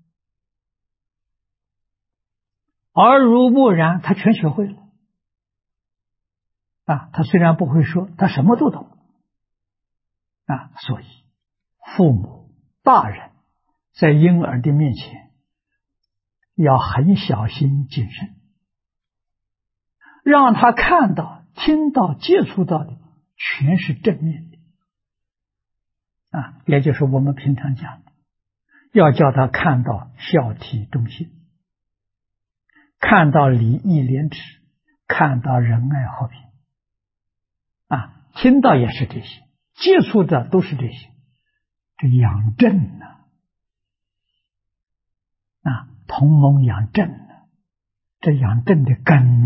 耳濡目染，他全学会了他虽然不会说，他什么都懂所以父母大人在婴儿的面前要很小心谨慎让他看到、听到、接触到的全是正面的也就是我们平常讲的，要叫他看到孝悌忠信，看到礼义廉耻，看到仁爱和平听到也是这些，接触的都是这些，这养正同盟养正这养正的根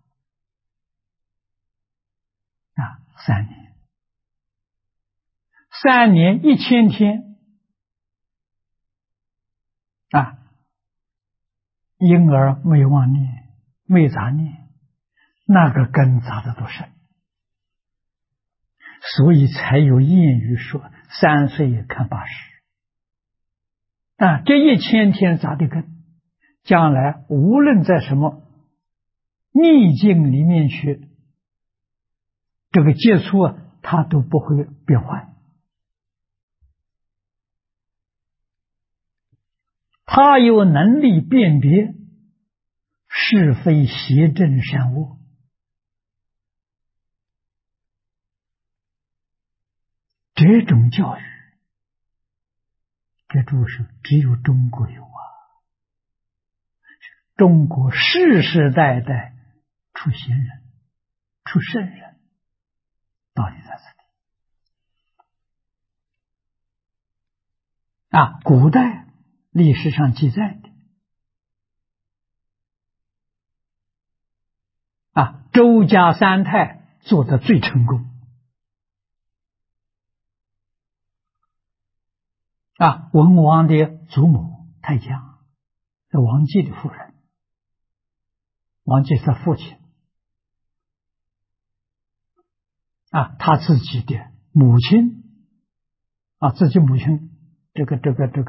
3年，3年1000天婴儿没妄念，没杂念，那个根扎的多深，所以才有谚语说3岁看80这1000天扎的根，将来无论在什么逆境里面去这个接触它都不会变坏，他有能力辨别是非邪正善恶，这种教育这注释只有中国有中国世世代代出贤人出圣人，道理在这里古代历史上记载的周家3太做得最成功文王的祖母太姜是王继的夫人，王继是他父亲他自己的母亲自己母亲这个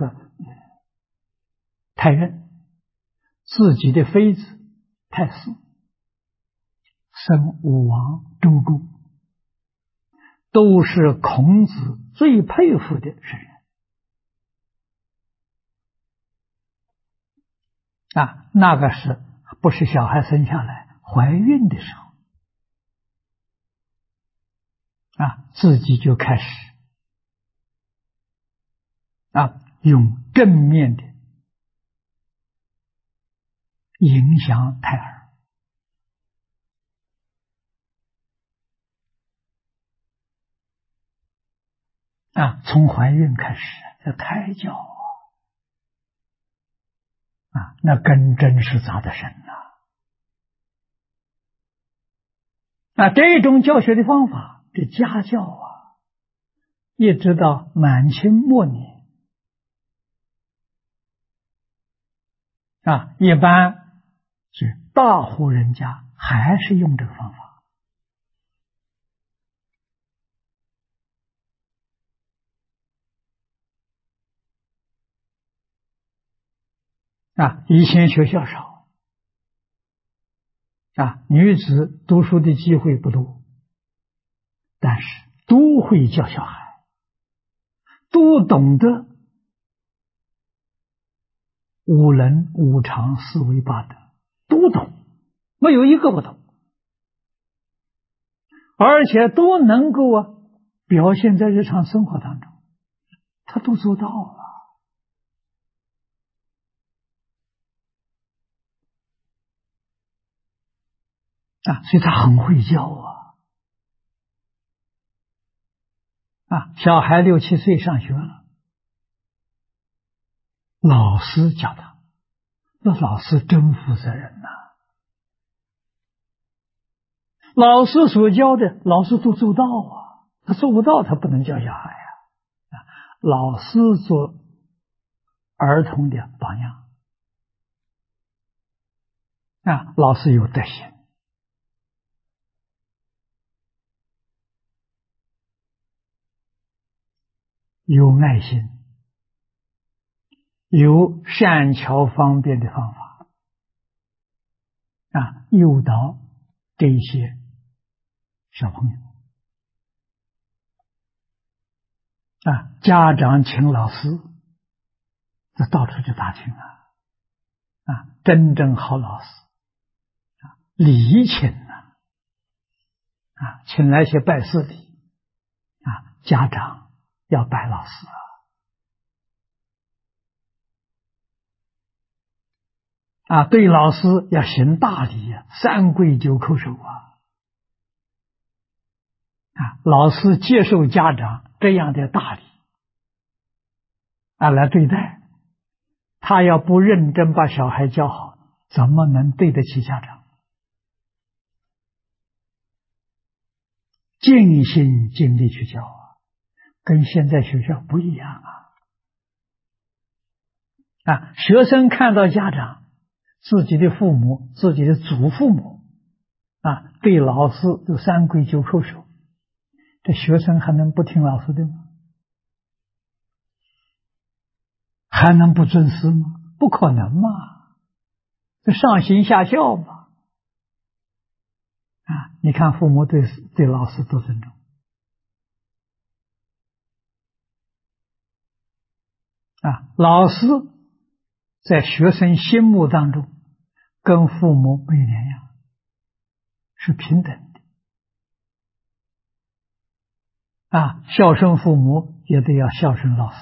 太任，自己的妃子太师生武王周公，都是孔子最佩服的圣人那个是不是小孩生下来怀孕的时候自己就开始用正面的影响胎儿从怀孕开始这胎教那根真是扎得深这种教学的方法，这家教一直到满清末年一般是大户人家还是用这个方法以前学校少女子读书的机会不多，但是都会教小孩，都懂得五伦五常四维八德，都懂，没有一个不懂，而且都能够表现在日常生活当中，他都做到了所以他很会教小孩6、7岁上学了，老师教他，那老师真负责任老师所教的老师都做到他做不到他不能教小孩老师做儿童的榜样老师有德行，有爱心，有善巧方便的方法诱导这些小朋友家长请老师，这到处去打听真正好老师礼勤请来些拜师礼家长要拜老师对老师要行大礼三跪九叩首老师接受家长这样的大礼来对待，他要不认真把小孩教好，怎么能对得起家长？尽心尽力去教跟现在学校不一样学生看到家长自己的父母自己的祖父母对老师都三跪九叩首，这学生还能不听老师的吗？还能不尊师吗？不可能嘛，这上行下效嘛你看父母对老师多尊重老师在学生心目当中跟父母没两样，是平等的孝顺父母也得要孝顺老师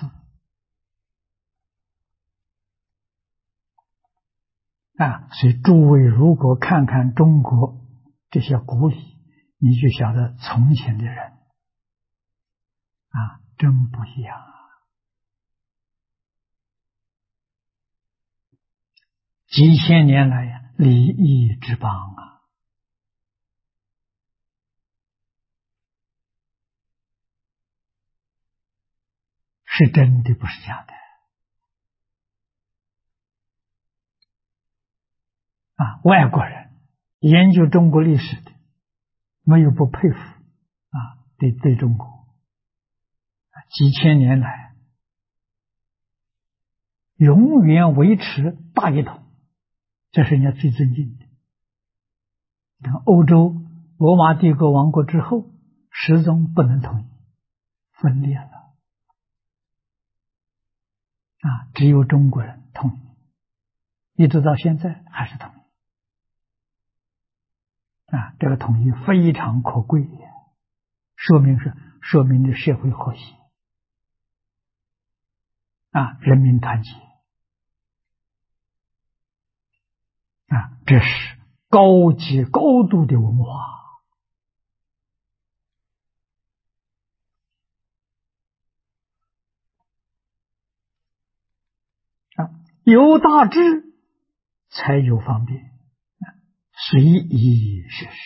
所以诸位如果看看中国这些古礼，你就晓得从前的人真不一样几千年来礼义之邦是真的，不是假的外国人研究中国历史的，没有不佩服对中国几千年来永远维持大一统，这是人家最尊敬的。你看欧洲罗马帝国亡国之后，始终不能统一，分裂了只有中国人统一，一直到现在还是统一这个统一非常可贵，说明着社会和谐人民团结这是高级高度的文化有大智才有方便，随宜是时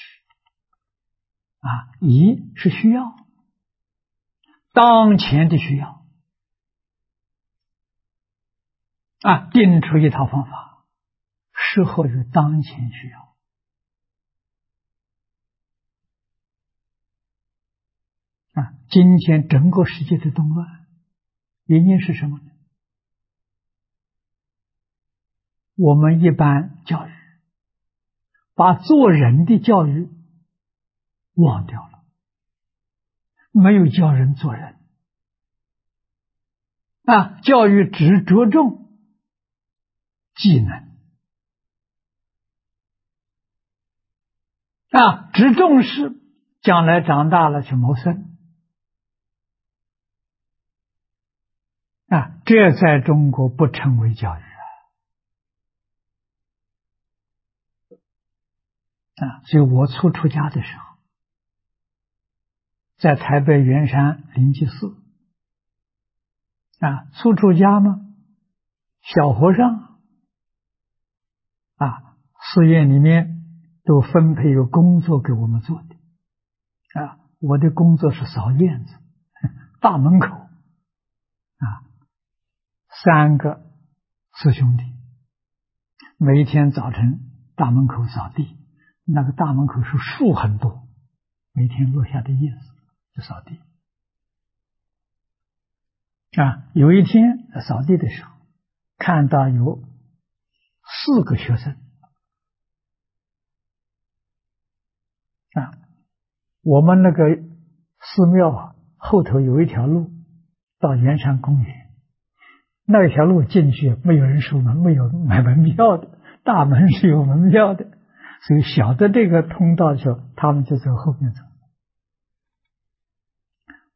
宜是需要，当前的需要定出一套方法，适合于当前需要今天整个世界的动乱原因是什么呢？我们一般教育把做人的教育忘掉了，没有教人做人教育只着重技能只重视将来长大了去谋生这在中国不称为教育所以我出家的时候，在台北圆山灵济寺出家呢，小和尚寺院里面都分配有工作给我们做的我的工作是扫院子，大门口3个师兄弟每一天早晨大门口扫地，那个大门口是树很多，每天落下的叶子就扫地有一天扫地的时候，看到有4个学生我们那个寺庙后头有一条路到圆山公园，那条路进去没有人收门，没有买门票的，大门是有门票的，所以晓得这个通道的时候，他们就走后面走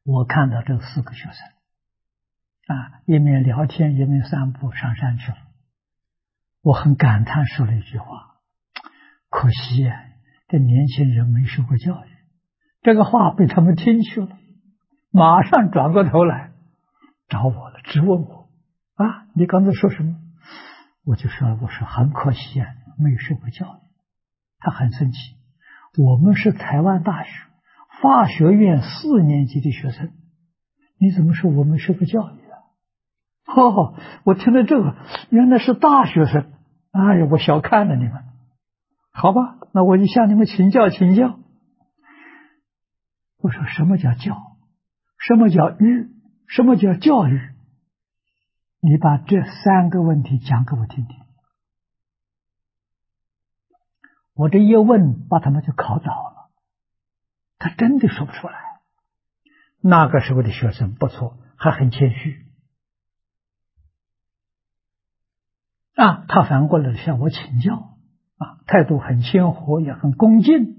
我看到这4个学生一面聊天一面散步上山去了。我很感叹，说了一句话：可惜呀，这年轻人没受过教育。这个话被他们听去了，马上转过头来找我了，质问我你刚才说什么？我说很可惜啊，没受过教育。他很生气，我们是台湾大学法学院4年级的学生，你怎么说我们受过教育啊？我听到这个，原来是大学生。哎呀，我小看了你们。好吧，那我就向你们请教请教。我说什么叫教？什么叫育？什么叫教育？你把这3个问题讲给我听听。我这一问，把他们就考倒了，他真的说不出来。那个时候的学生不错，还很谦虚他反过来向我请教态度很谦和，也很恭敬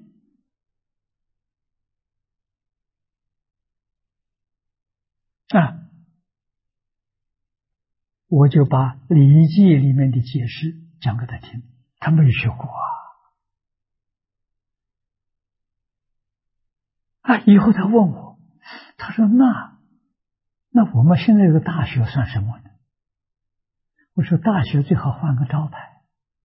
我就把《礼记》里面的解释讲给他听，他没学过以后他问我，他说那我们现在有个大学算什么呢？我说大学最好换个招牌，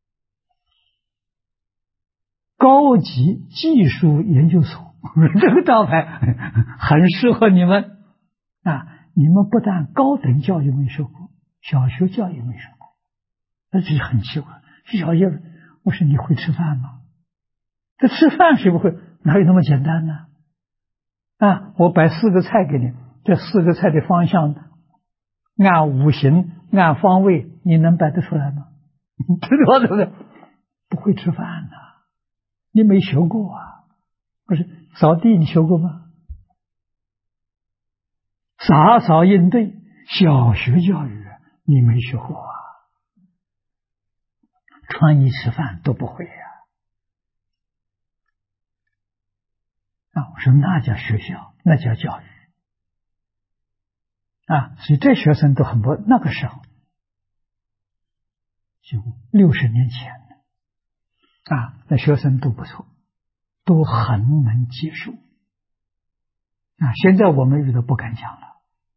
高级技术研究所，这个招牌很适合你们你们不但高等教育没受过，小学教育没受过，那这很奇怪。小学，我说你会吃饭吗？这吃饭谁不会？哪有那么简单呢？我摆4个菜给你，这4个菜的方向按五行按方位，你能摆得出来吗？对不对？不会吃饭呢，你没学过不是扫地你学过吗？洒扫应对，小学教育你没学过穿衣吃饭都不会我说那叫学校，那叫教育所以这学生都很不，那个时候就60年前那学生都不错，都很能接受现在我们遇到不敢讲了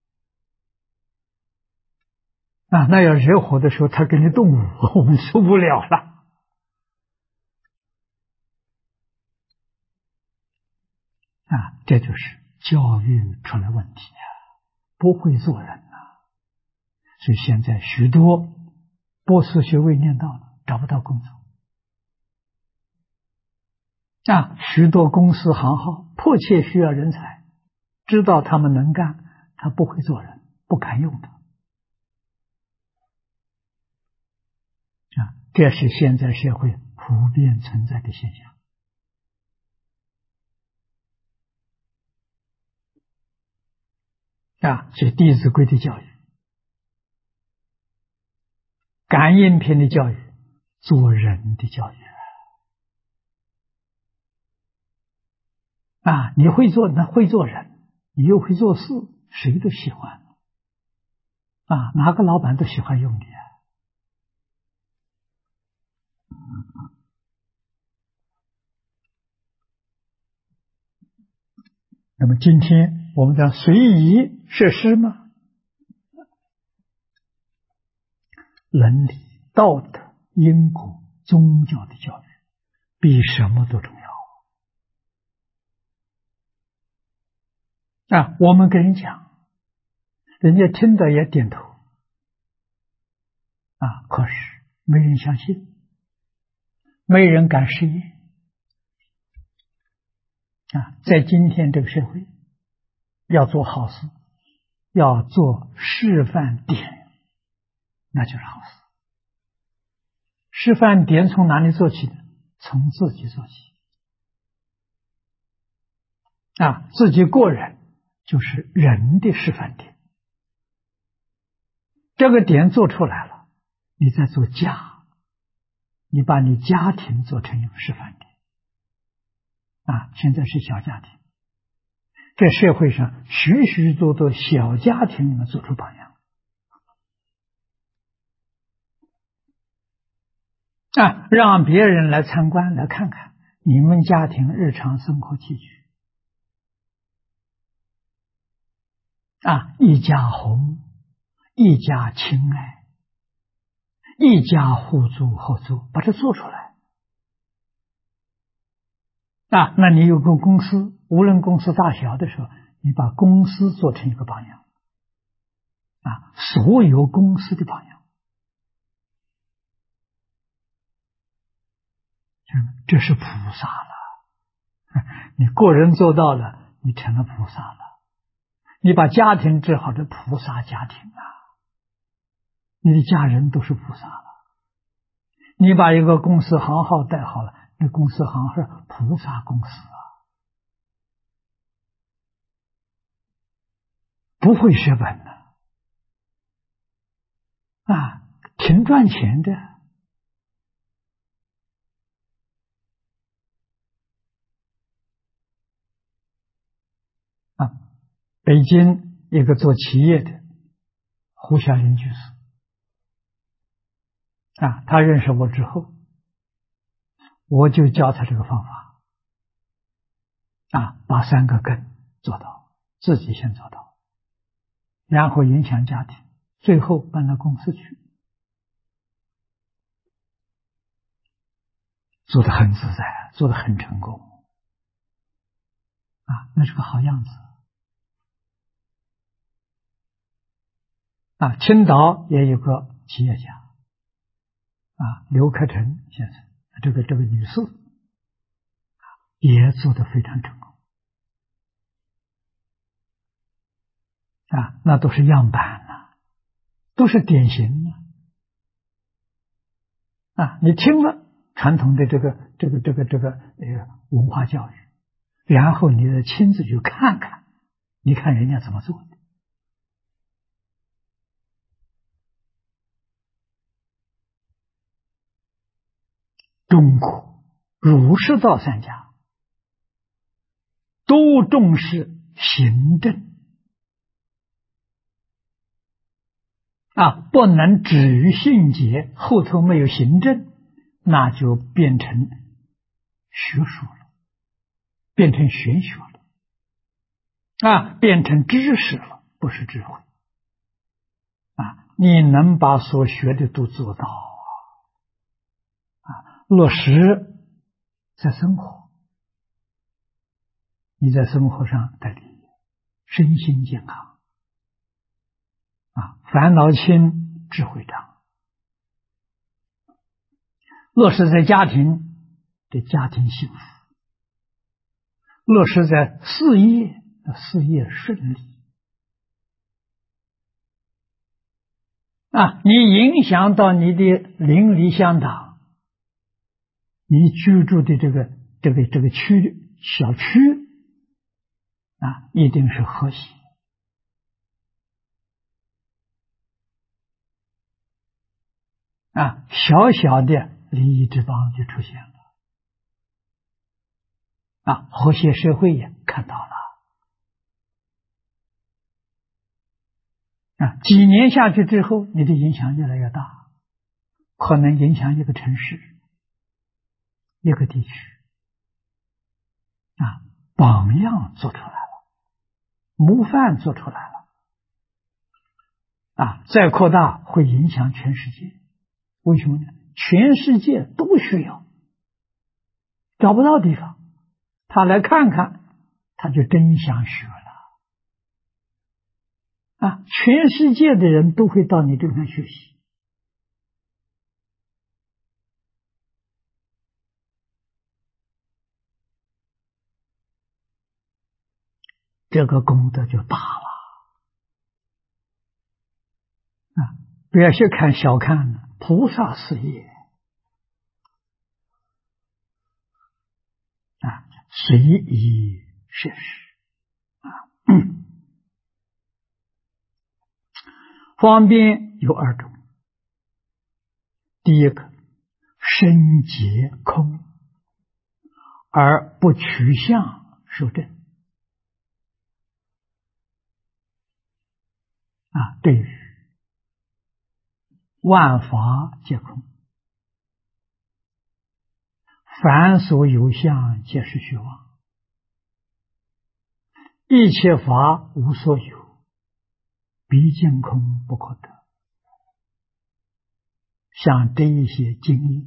那要惹火的时候他跟你动武，我们受不了了这就是教育出了问题不会做人所以现在许多博士学位念到了找不到工作许多公司行号迫切需要人才，知道他们能干，他不会做人，不敢用的这是现在社会普遍存在的现象所以《弟子规》的教育，感应篇的教育，做人的教育你会做人，你又会做事，谁都喜欢哪个老板都喜欢用你那么今天我们讲随宜设施吗？伦理、道德、因果、宗教的教育比什么都重要我们跟人讲，人家听到也点头可是没人相信，没人敢实验在今天这个社会，要做好事，要做示范点，那就是好事。示范点从哪里做起呢？从自己做起自己个人就是人的示范点。这个点做出来了，你再做家，你把你家庭做成一个示范点现在是小家庭， 这社会上许许多多小家庭能做出榜样啊，让别人来参观来看看你们家庭日常生活起居啊，一家和睦，一家亲爱，一家互助合作，把它做出来啊。那你有个公司，无论公司大小的时候，你把公司做成一个榜样啊，所有公司的榜样，这是菩萨了。你个人做到了，你成了菩萨了。你把家庭治好，这菩萨家庭啊，你的家人都是菩萨了。你把一个公司行号带好了，那公司行号是菩萨公司啊，不会血本的啊，挺赚钱的啊。北京一个做企业的胡小林居士啊，他认识我之后，我就教他这个方法啊，把3个根做到，自己先做到，然后影响家庭，最后搬到公司去，做得很自在，做得很成功啊，那是个好样子啊。青岛也有个企业家啊，刘克成先生，这个女士也做得非常成功啊，那都是样板呐，都是典型啊。你听了传统的这个文化教育，然后你再亲自去看看，你看人家怎么做的。中国儒释道3家都重视行政啊，不能止于信解，后头没有行政，那就变成学术了，变成玄学了啊，变成知识了，不是智慧啊。你能把所学的都做到啊，落实在生活，你在生活上得利益，身心健康啊，烦恼轻，智慧长。落实在家庭，这家庭幸福；落实在事业，事业顺利啊。你影响到你的邻里乡党，你居住的这个小区啊，一定是和谐啊，小小的利益之邦就出现了啊，和谐社会也看到了啊。几年下去之后，你的影响越来越大，可能影响一个城市、一个地区啊，榜样做出来了，模范做出来了啊，再扩大会影响全世界。为什么呢？全世界都需要，找不到地方，他来看看，他就真想学了啊！全世界的人都会到你这边学习，这个功德就大了啊！不要小看了菩萨事业啊，随意摄施啊。方便有2种，第一个深结空而不取相受证对于万法皆空，凡所有相，皆是虚妄。一切法无所有，毕竟空不可得。像这一些经义，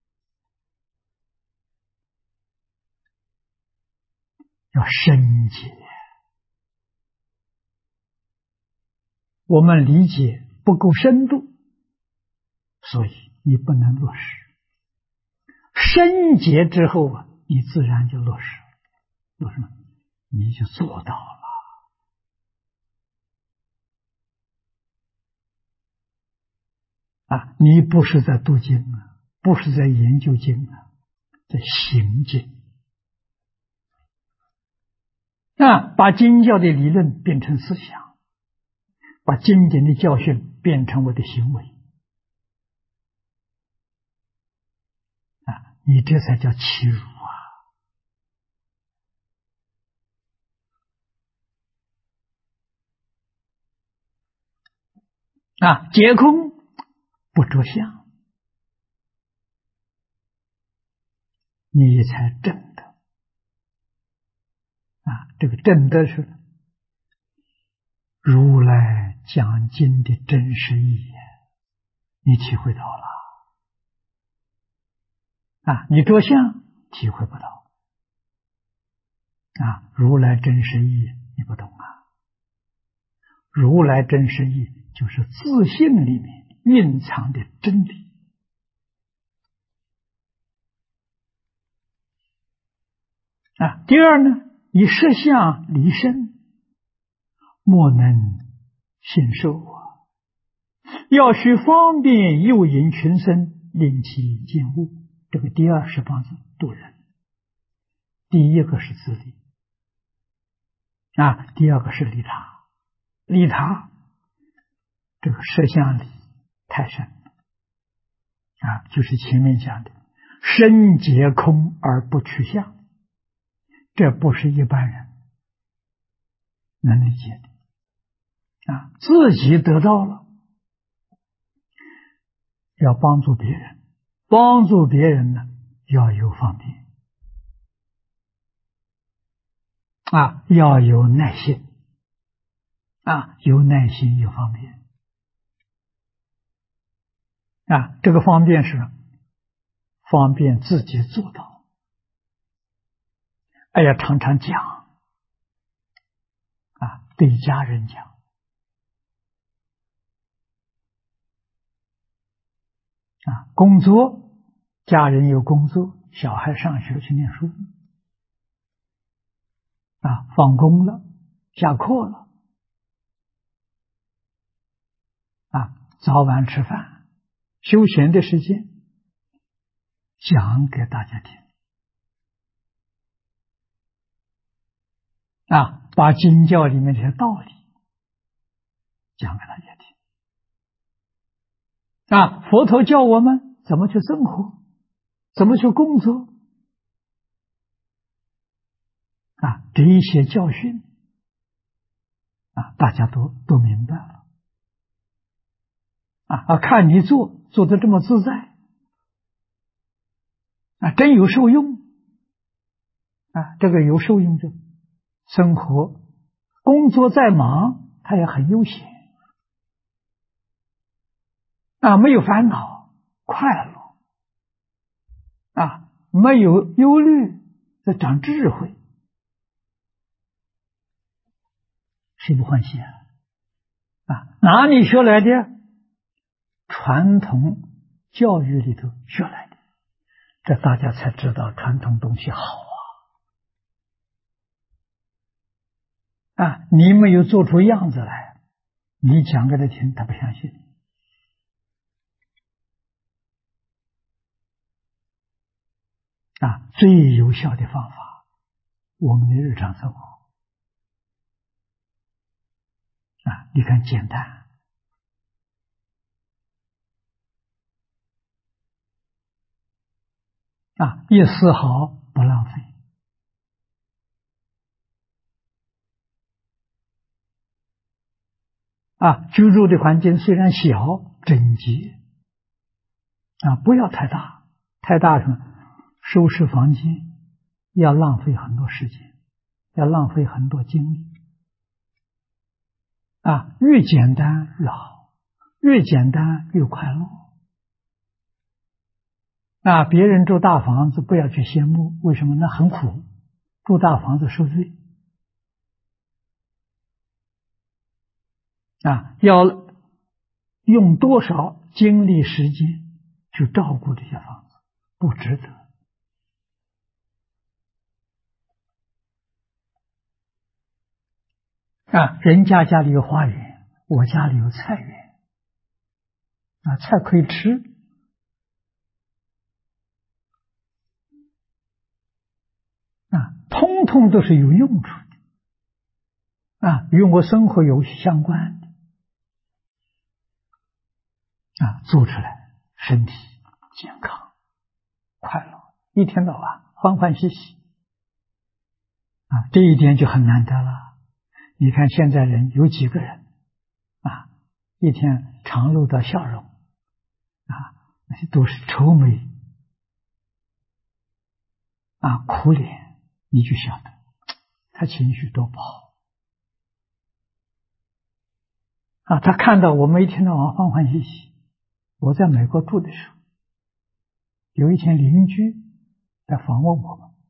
要深解。我们理解不够深度，所以你不能落实。深解之后啊，你自然就落实，落实你就做到了。你不是在读经啊，不是在研究经啊，在行经。把经教的理论变成思想，把经典的教训变成我的行为。你这才叫欺辱解空不着相，你才证得。这个证得是如来讲经的真实意义，你体会到了。你着相体会不到。如来真实意义你不懂如来真实意义就是自性里面蕴藏的真理。第二呢，以实相离身，莫能信受要须方便诱引群生，令其见悟。这个第二是帮助度人，第一个是自利第二个是利他。利他这个实相理太深就是前面讲的深解空而不取相，这不是一般人能理解的自己得到了，要帮助别人，帮助别人呢要有方便要有耐心有耐心有方便这个方便是方便自己做到，要常常讲对家人讲工作，家人有工作，小孩上学去念书放工了，下课了早晚吃饭，休闲的时间讲给大家听把经教里面这些道理讲给大家听佛陀教我们怎么去生活，怎么去工作这一些教训大家都明白了看你做得这么自在真有受用这个有受用的生活工作再忙他也很悠闲没有烦恼，快乐没有忧虑，在长智慧，谁不欢喜哪里学来的？传统教育里头学来的，这大家才知道传统东西好你没有做出样子来，你讲给他听，他不相信最有效的方法，我们的日常生活你看简单一丝毫不浪费居住的环境虽然小，整洁不要太大，太大什么？收拾房间要浪费很多时间，要浪费很多精力越简单越好，越简单越快乐别人住大房子不要去羡慕，为什么？那很苦，住大房子受罪要用多少精力时间去照顾这些房子，不值得人家家里有花园，我家里有菜园菜可以吃通通都是有用处的与我生活有相关的做出来身体健康快乐，一天到晚欢欢喜喜这一点就很难得了。你看现在人有几个人一天常露的笑容那些都是愁眉苦脸，你就晓得他情绪多不好他看到我们一天到晚欢欢喜喜。我在美国住的时候，有一天邻居来访问我们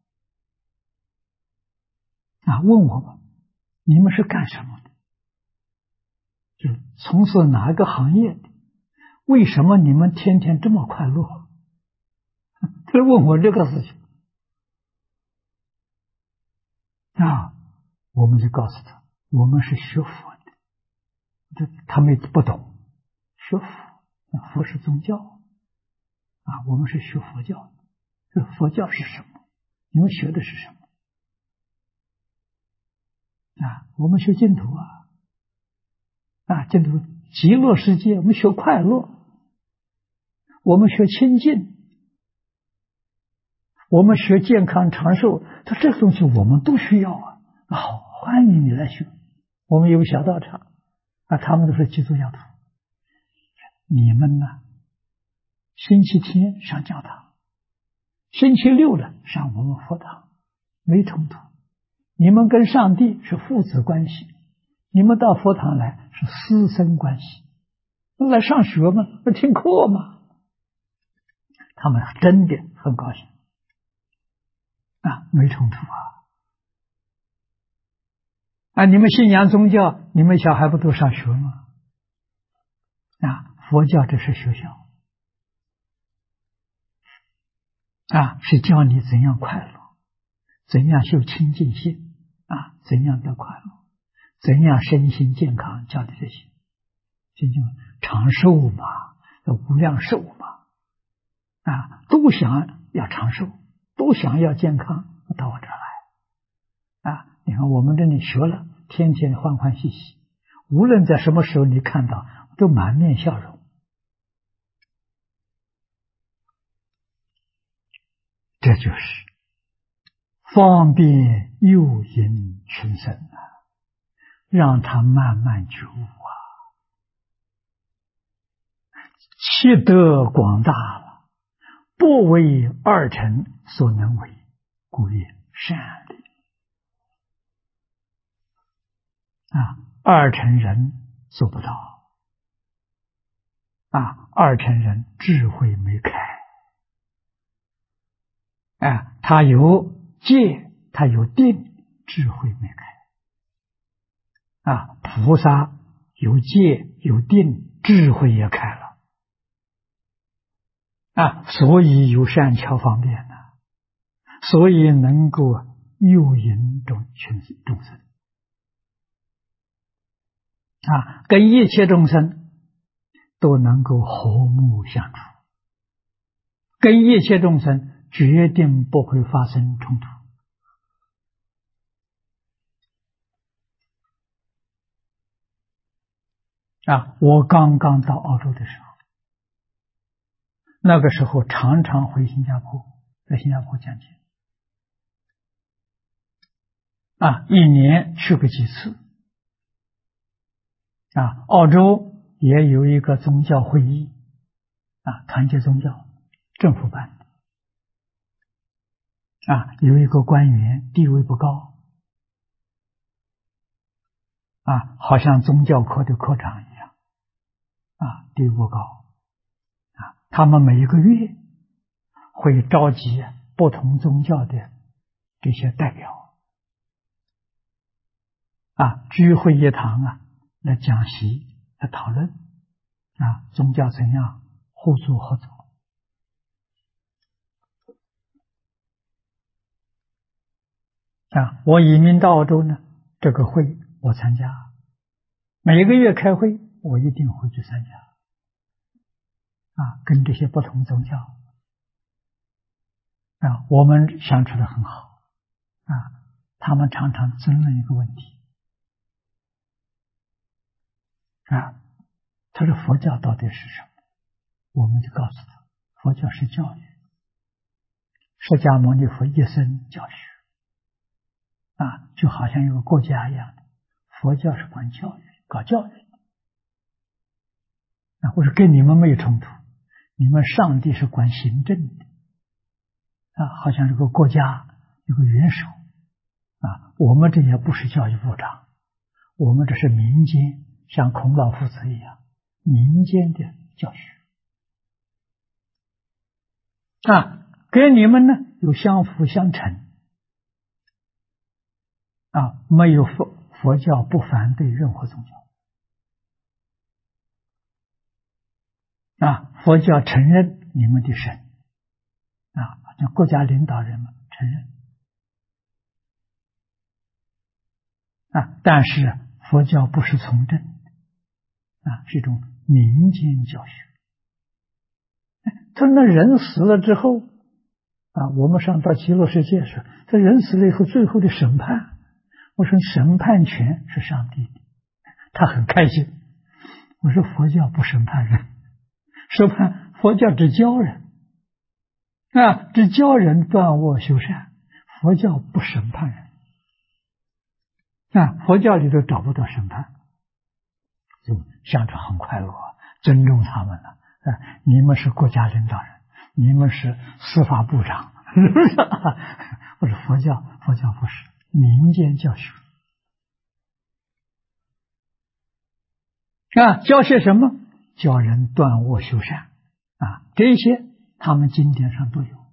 问我们你们是干什么的，就从事哪个行业的，为什么你们天天这么快乐他问我这个事情我们就告诉他我们是学佛的，他们不懂学佛，佛是宗教我们是学佛教的，佛教是什么？你们学的是什么我们学净土净土极乐世界，我们学快乐，我们学清净，我们学健康长寿，他这个东西我们都需要好，欢迎你来学。我们有个小道场他们都是基督教徒，你们呢星期天上教堂，星期六了上我们佛堂，没冲突。你们跟上帝是父子关系，你们到佛堂来是师生关系，来上学吗？听课吗？他们真的很高兴没冲突你们信仰宗教，你们小孩不都上学吗？佛教这是学校是教你怎样快乐，怎样修清净心怎样得快乐，怎样身心健康，教的这些，这就长寿嘛，无量寿嘛都想要长寿，都想要健康，到我这儿来你看我们这里学了，天天欢欢喜喜，无论在什么时候你看到都满面笑容，这就是方便诱引群生让他慢慢觉悟其德广大了，不为二乘所能为，故曰善理二乘人做不到二乘人智慧没开他有戒，他有定，智慧没开菩萨有戒有定，智慧也开了所以有善巧方便所以能够诱引众生跟一切众生都能够和睦相处，跟一切众生决定不会发生冲突我刚刚到澳洲的时候，那个时候常常回新加坡，在新加坡讲经一年去个几次澳洲也有一个宗教会议团结宗教，政府办的有一个官员地位不高好像宗教科的科长一样地位不高他们每一个月会召集不同宗教的这些代表聚会一堂来讲习来讨论宗教怎样互助合作我移民到澳洲呢，这个会我参加，每个月开会我一定会去参加跟这些不同宗教我们相处得很好他们常常争论一个问题他说佛教到底是什么？我们就告诉他，佛教是教育，释迦牟尼佛一生教学就好像一个国家一样的，佛教是管教育、搞教育我说跟你们没有冲突，你们上帝是管行政的好像这个国家有个元首我们这也不是教育部长，我们这是民间，像孔老夫子一样民间的教学跟你们呢有相辅相成没有佛教不反对任何宗教佛教承认你们的神像国家领导人们承认但是佛教不是从政是一种民间教学他那人死了之后我们上到极乐世界时，这人死了以后最后的审判，我说审判权是上帝的，他很开心。我说佛教不审判人，佛教只教人只教人断恶修善，佛教不审判人佛教里头找不到审判，就相处很快乐，尊重他们了你们是国家领导人，你们是司法部长，是不是我说佛教不是民间教学教些什么？教人断恶修善这些他们经典上都有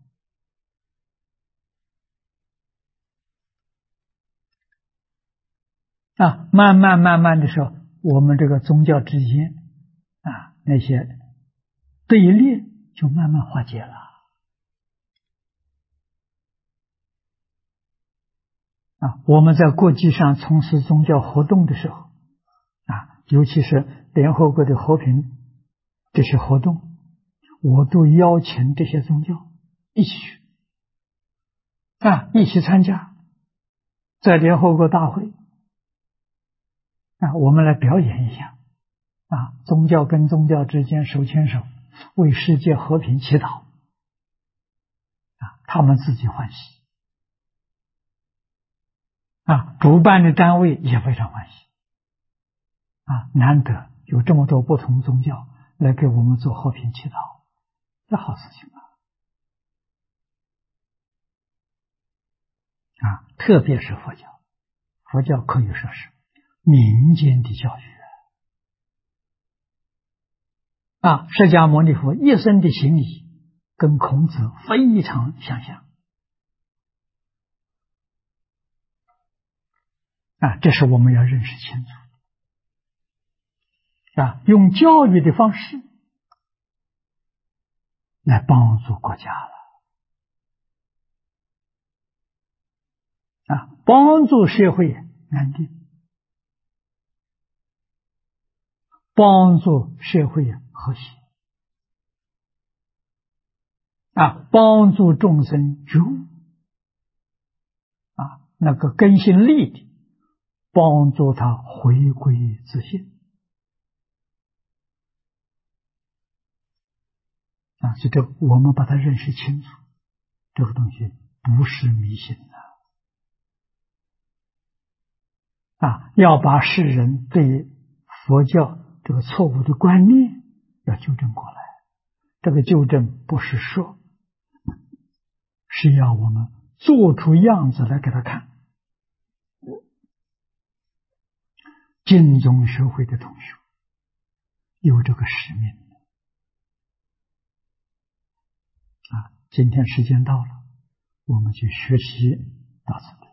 慢慢的时候，我们这个宗教之间那些对立就慢慢化解了我们在国际上从事宗教活动的时候尤其是联合国的和平这些活动，我都邀请这些宗教一起去一起参加，在联合国大会我们来表演一下宗教跟宗教之间手牵手为世界和平祈祷他们自己欢喜主办的单位也非常欢喜难得有这么多不同宗教来给我们做和平祈祷，这好事情特别是佛教，佛教可以说是民间的教育释迦牟尼佛一生的行礼跟孔子非常相像这是我们要认识清楚用教育的方式来帮助国家了帮助社会安定，帮助社会和谐帮助众生觉悟那个根性立的，帮助他回归自信所以这我们把它认识清楚，这个东西不是迷信要把世人对佛教这个错误的观念要纠正过来。这个纠正不是说，是要我们做出样子来给他看。净宗学会的同学有这个使命啊！今天时间到了，我们就学习到此。